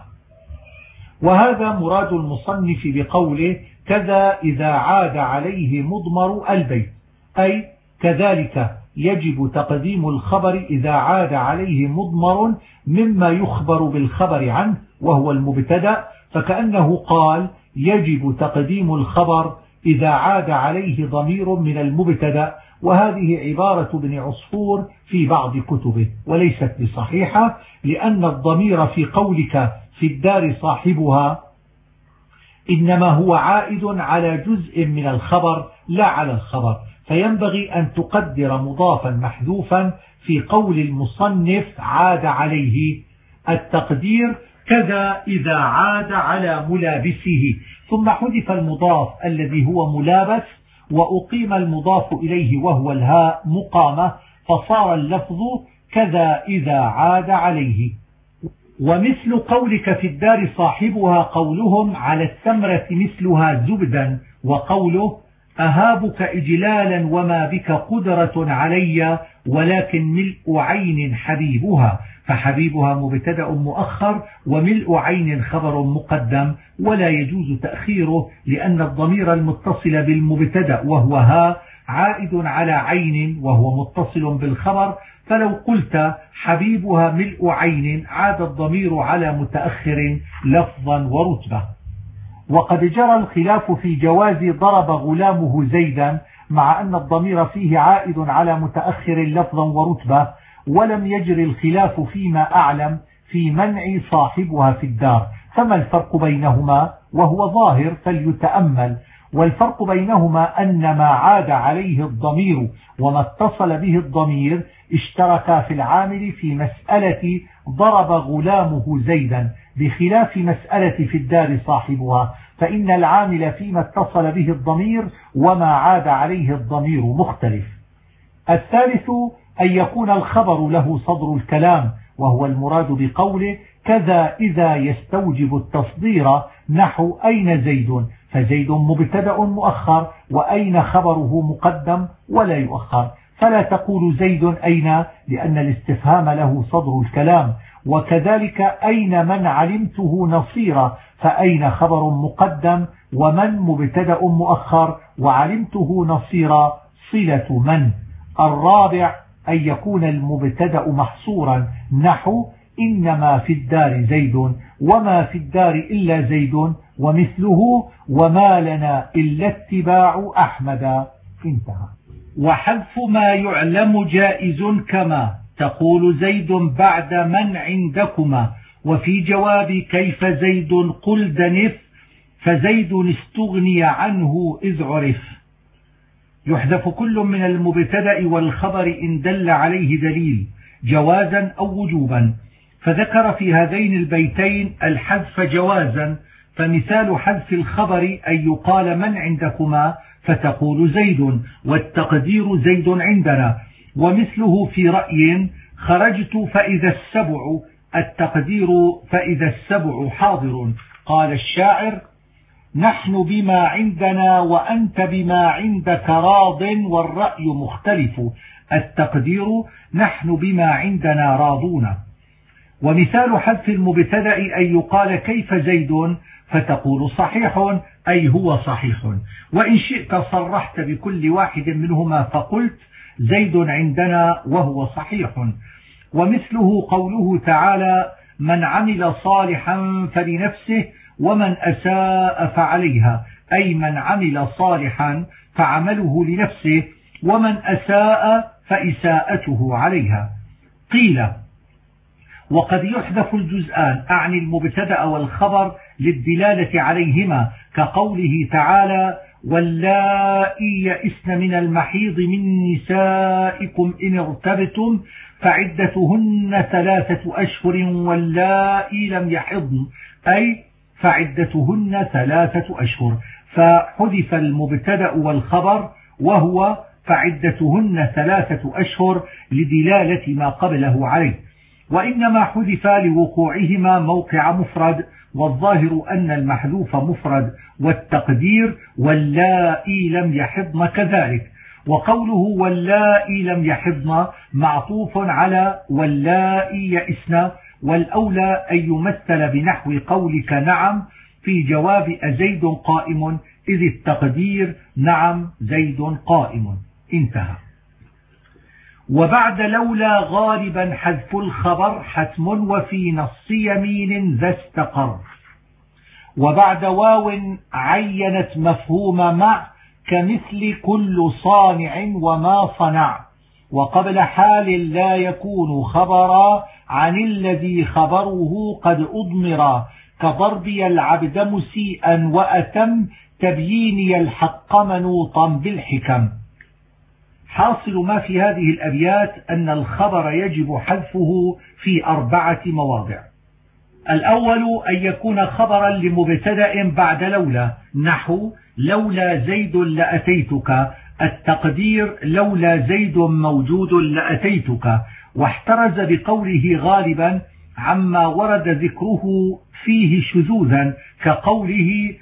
وهذا مراد المصنف بقوله كذا إذا عاد عليه مضمر البيت، أي كذلك يجب تقديم الخبر إذا عاد عليه مضمر مما يخبر بالخبر عنه وهو المبتدأ، فكأنه قال يجب تقديم الخبر إذا عاد عليه ضمير من المبتدأ، وهذه عبارة ابن عصفور في بعض كتبه وليست بصحيحة، لأن الضمير في قولك في الدار صاحبها إنما هو عائد على جزء من الخبر لا على الخبر، فينبغي أن تقدر مضافا محذوفا في قول المصنف عاد عليه، التقدير كذا إذا عاد على ملابسه، ثم حذف المضاف الذي هو ملابس وأقيم المضاف إليه وهو الهاء مقامة، فصار اللفظ كذا إذا عاد عليه. ومثل قولك في الدار صاحبها قولهم على التمرة مثلها زبدا، وقوله أهابك إجلالا وما بك قدرة علي ولكن ملء عين حبيبها، فحبيبها مبتدأ مؤخر وملء عين خبر مقدم، ولا يجوز تأخيره لأن الضمير المتصل بالمبتدأ وهو ها عائد على عين وهو متصل بالخبر، فلو قلت حبيبها ملء عين عاد الضمير على متأخر لفظا ورتبة. وقد جرى الخلاف في جواز ضرب غلامه زيدا، مع أن الضمير فيه عائد على متأخر لفظا ورتبة، ولم يجر الخلاف فيما أعلم في منع صاحبها في الدار، فما الفرق بينهما؟ وهو ظاهر فليتأمل. والفرق بينهما أن ما عاد عليه الضمير وما اتصل به الضمير اشتركا في العامل في مسألة ضرب غلامه زيدا، بخلاف مسألة في الدار صاحبها، فإن العامل فيما اتصل به الضمير وما عاد عليه الضمير مختلف. الثالث أن يكون الخبر له صدر الكلام، وهو المراد بقوله كذا إذا يستوجب التصدير، نحو أين زيد، فزيد مبتدأ مؤخر وأين خبره مقدم ولا يؤخر، فلا تقول زيد أين لأن الاستفهام له صدر الكلام. وكذلك أين من علمته نصيرا، فأين خبر مقدم ومن مبتدأ مؤخر وعلمته نصيرا صلة من. الرابع أن يكون المبتدأ محصورا، نحو إنما في الدار زيد وما في الدار إلا زيد، ومثله وما لنا إلا اتباع أحمد. انتهى. وحذف ما يعلم جائز كما تقول زيد بعد من عندكما، وفي جواب كيف زيد قل دنف، فزيد استغني عنه إذ عرف. يحذف كل من المبتدأ والخبر إن دل عليه دليل جوازا أو وجوبا، فذكر في هذين البيتين الحذف جوازا، فمثال حذف الخبر أن يقال من عندكما فتقول زيد، والتقدير زيد عندنا. ومثله في رأي خرجت فإذا السبع، التقدير فإذا السبع حاضر. قال الشاعر نحن بما عندنا وأنت بما عندك راض والرأي مختلف. التقدير نحن بما عندنا راضون. ومثال حذف المبتدأ أن يقال كيف زيد فتقول صحيح أي هو صحيح، وإن شئت صرحت بكل واحد منهما فقلت زيد عندنا وهو صحيح. ومثله قوله تعالى من عمل صالحا فلنفسه ومن أساء فعليها، أي من عمل صالحا فعمله لنفسه ومن أساء فإساءته عليها. قيل وقد يحذف الجزءان أعني المبتدأ والخبر للدلالة عليهما، كقوله تعالى واللائي يئسن من المحيض من نسائكم إن ارتبتم فعدتهن 3 أشهر واللائي لم يحضن، أي فعدتهن 3 أشهر، فحذف المبتدأ والخبر وهو فعدتهن 3 أشهر لدلالة ما قبله عليه، وإنما حذف لوقوعهما موقع مفرد، والظاهر أن المحذوف مفرد، والتقدير واللائي لم يحضن كذلك. وقوله واللائي لم يحضن معطوف على واللائي يئسن، والأولى أن يمثل بنحو قولك نعم في جواب أزيد قائم، إذ التقدير نعم زيد قائم. انتهى. وبعد لولا غالبا حذف الخبر حتم وفي نص يمين ذا استقر. وبعد واو عينت مفهوم مع كمثل كل صانع وما صنع، وقبل حال لا يكون خبرا عن الذي خبره قد أضمرا، كضربي العبد مسيئا وأتم تبييني الحق منوطا بالحكم. حاصل ما في هذه الأبيات أن الخبر يجب حذفه في 4 مواضع. الأول أن يكون خبرا لمبتدأ بعد لولا، نحو لولا زيد لأتيتك، التقدير لولا زيد موجود لأتيتك، واحترز بقوله غالبا عما ورد ذكره فيه شذوذا، كقوله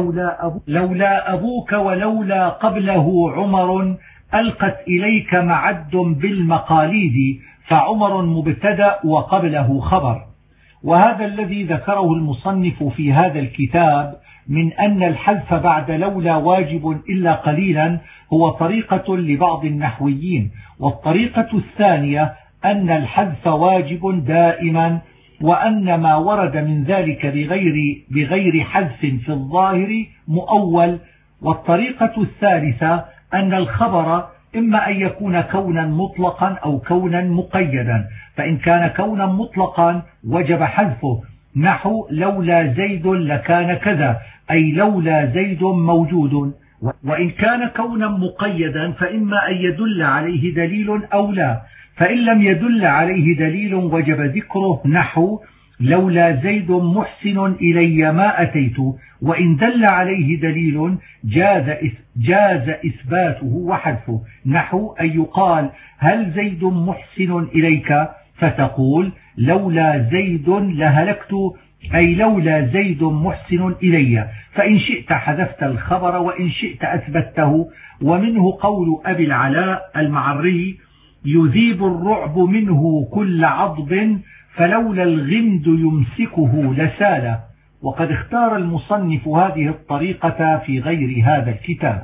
لولا أبوك ولولا قبله عمر ألقت إليك معد بالمقاليد، فعمر مبتدأ وقبله خبر. وهذا الذي ذكره المصنف في هذا الكتاب من أن الحذف بعد لولا واجب إلا قليلا هو طريقة لبعض النحويين، والطريقة الثانية أن الحذف واجب دائما، وأن ما ورد من ذلك بغير حذف في الظاهر مؤول. والطريقة الثالثة أن الخبر إما أن يكون كونا مطلقا أو كونا مقيدا، فإن كان كونا مطلقا وجب حذفه، نحو لولا زيد لكان كذا، أي لولا زيد موجود. وإن كان كونا مقيدا فإما أن يدل عليه دليل أو لا، فإن لم يدل عليه دليل وجب ذكره، نحو لولا زيد محسن إلي ما أتيت، وإن دل عليه دليل جاز إثباته وحذفه، نحو أن يقال هل زيد محسن إليك، فتقول لولا زيد لهلكت، أي لولا زيد محسن إلي، فإن شئت حذفت الخبر وإن شئت أثبته. ومنه قول أبي العلاء المعري يذيب الرعب منه كل عضب فلولا الغمد يمسكه لسالا. وقد اختار المصنف هذه الطريقة في غير هذا الكتاب.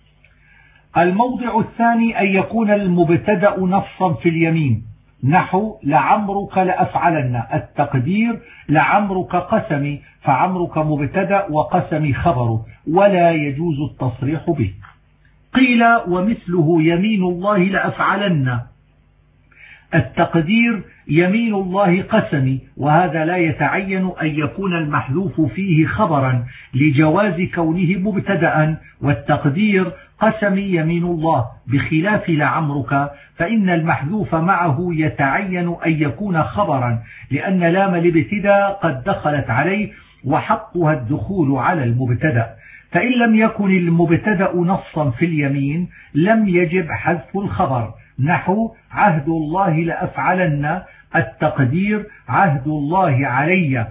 الموضع الثاني أن يكون المبتدأ نصا في اليمين، نحو لعمرك لأفعلن، التقدير لعمرك قسمي، فعمرك مبتدأ وقسمي خبره، ولا يجوز التصريح به. قيل ومثله يمين الله لأفعلن، التقدير يمين الله قسمي، وهذا لا يتعين أن يكون المحذوف فيه خبرا لجواز كونه مبتدأ، والتقدير قسمي يمين الله، بخلاف لعمرك فإن المحذوف معه يتعين أن يكون خبرا، لأن لام الابتداء قد دخلت عليه وحقها الدخول على المبتدأ. فإن لم يكن المبتدأ نصا في اليمين لم يجب حذف الخبر، نحو عهد الله لأفعلن، التقدير عهد الله علي،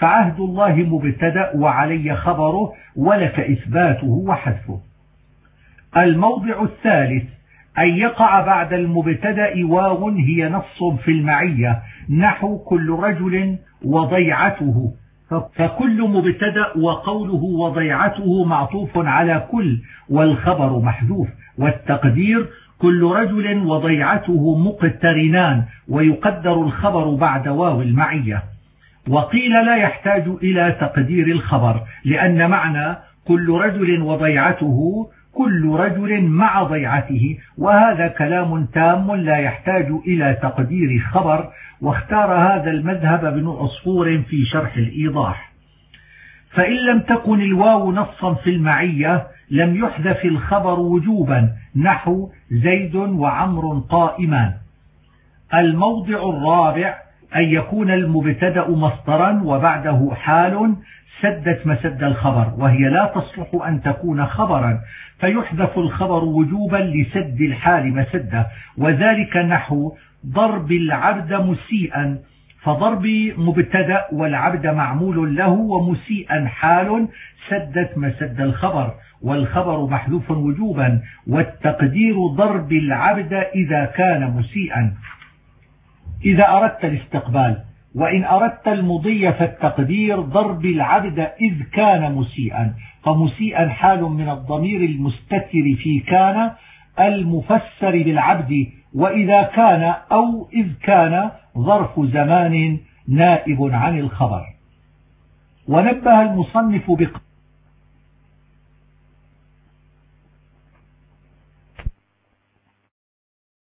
فعهد الله مبتدأ وعلي خبره ولك إثباته وحذفه. الموضع الثالث أن يقع بعد المبتدأ واو هي نص في المعية، نحو كل رجل وضيعته، فكل مبتدأ وقوله وضيعته معطوف على كل والخبر محذوف، والتقدير كل رجل وضيعته مقترنان، ويقدر الخبر بعد واو المعية. وقيل لا يحتاج إلى تقدير الخبر، لأن معنى كل رجل وضيعته كل رجل مع ضيعته، وهذا كلام تام لا يحتاج إلى تقدير خبر. واختار هذا المذهب ابن عصفور في شرح الإيضاح. فإن لم تكن الواو نصا في المعية لم يحذف الخبر وجوبا، نحو زيد وعمر قائمان. الموضع الرابع أن يكون المبتدأ مصدرا وبعده حال سدت مسد الخبر، وهي لا تصلح أن تكون خبرا، فيحذف الخبر وجوبا لسد الحال مسده، وذلك نحو ضرب العبد مسيئا، فضرب مبتدأ والعبد معمول له ومسيئا حال سدت مسد الخبر، والخبر محذوف وجوبا، والتقدير ضرب العبد إذا كان مسيئا إذا أردت الاستقبال، وإن أردت المضي فالتقدير ضرب العبد إذ كان مسيئا، فمسيئا حال من الضمير المستتر في كان المفسر بالعبد، وإذا كان أو إذ كان ظرف زمان نائب عن الخبر. ونبه المصنف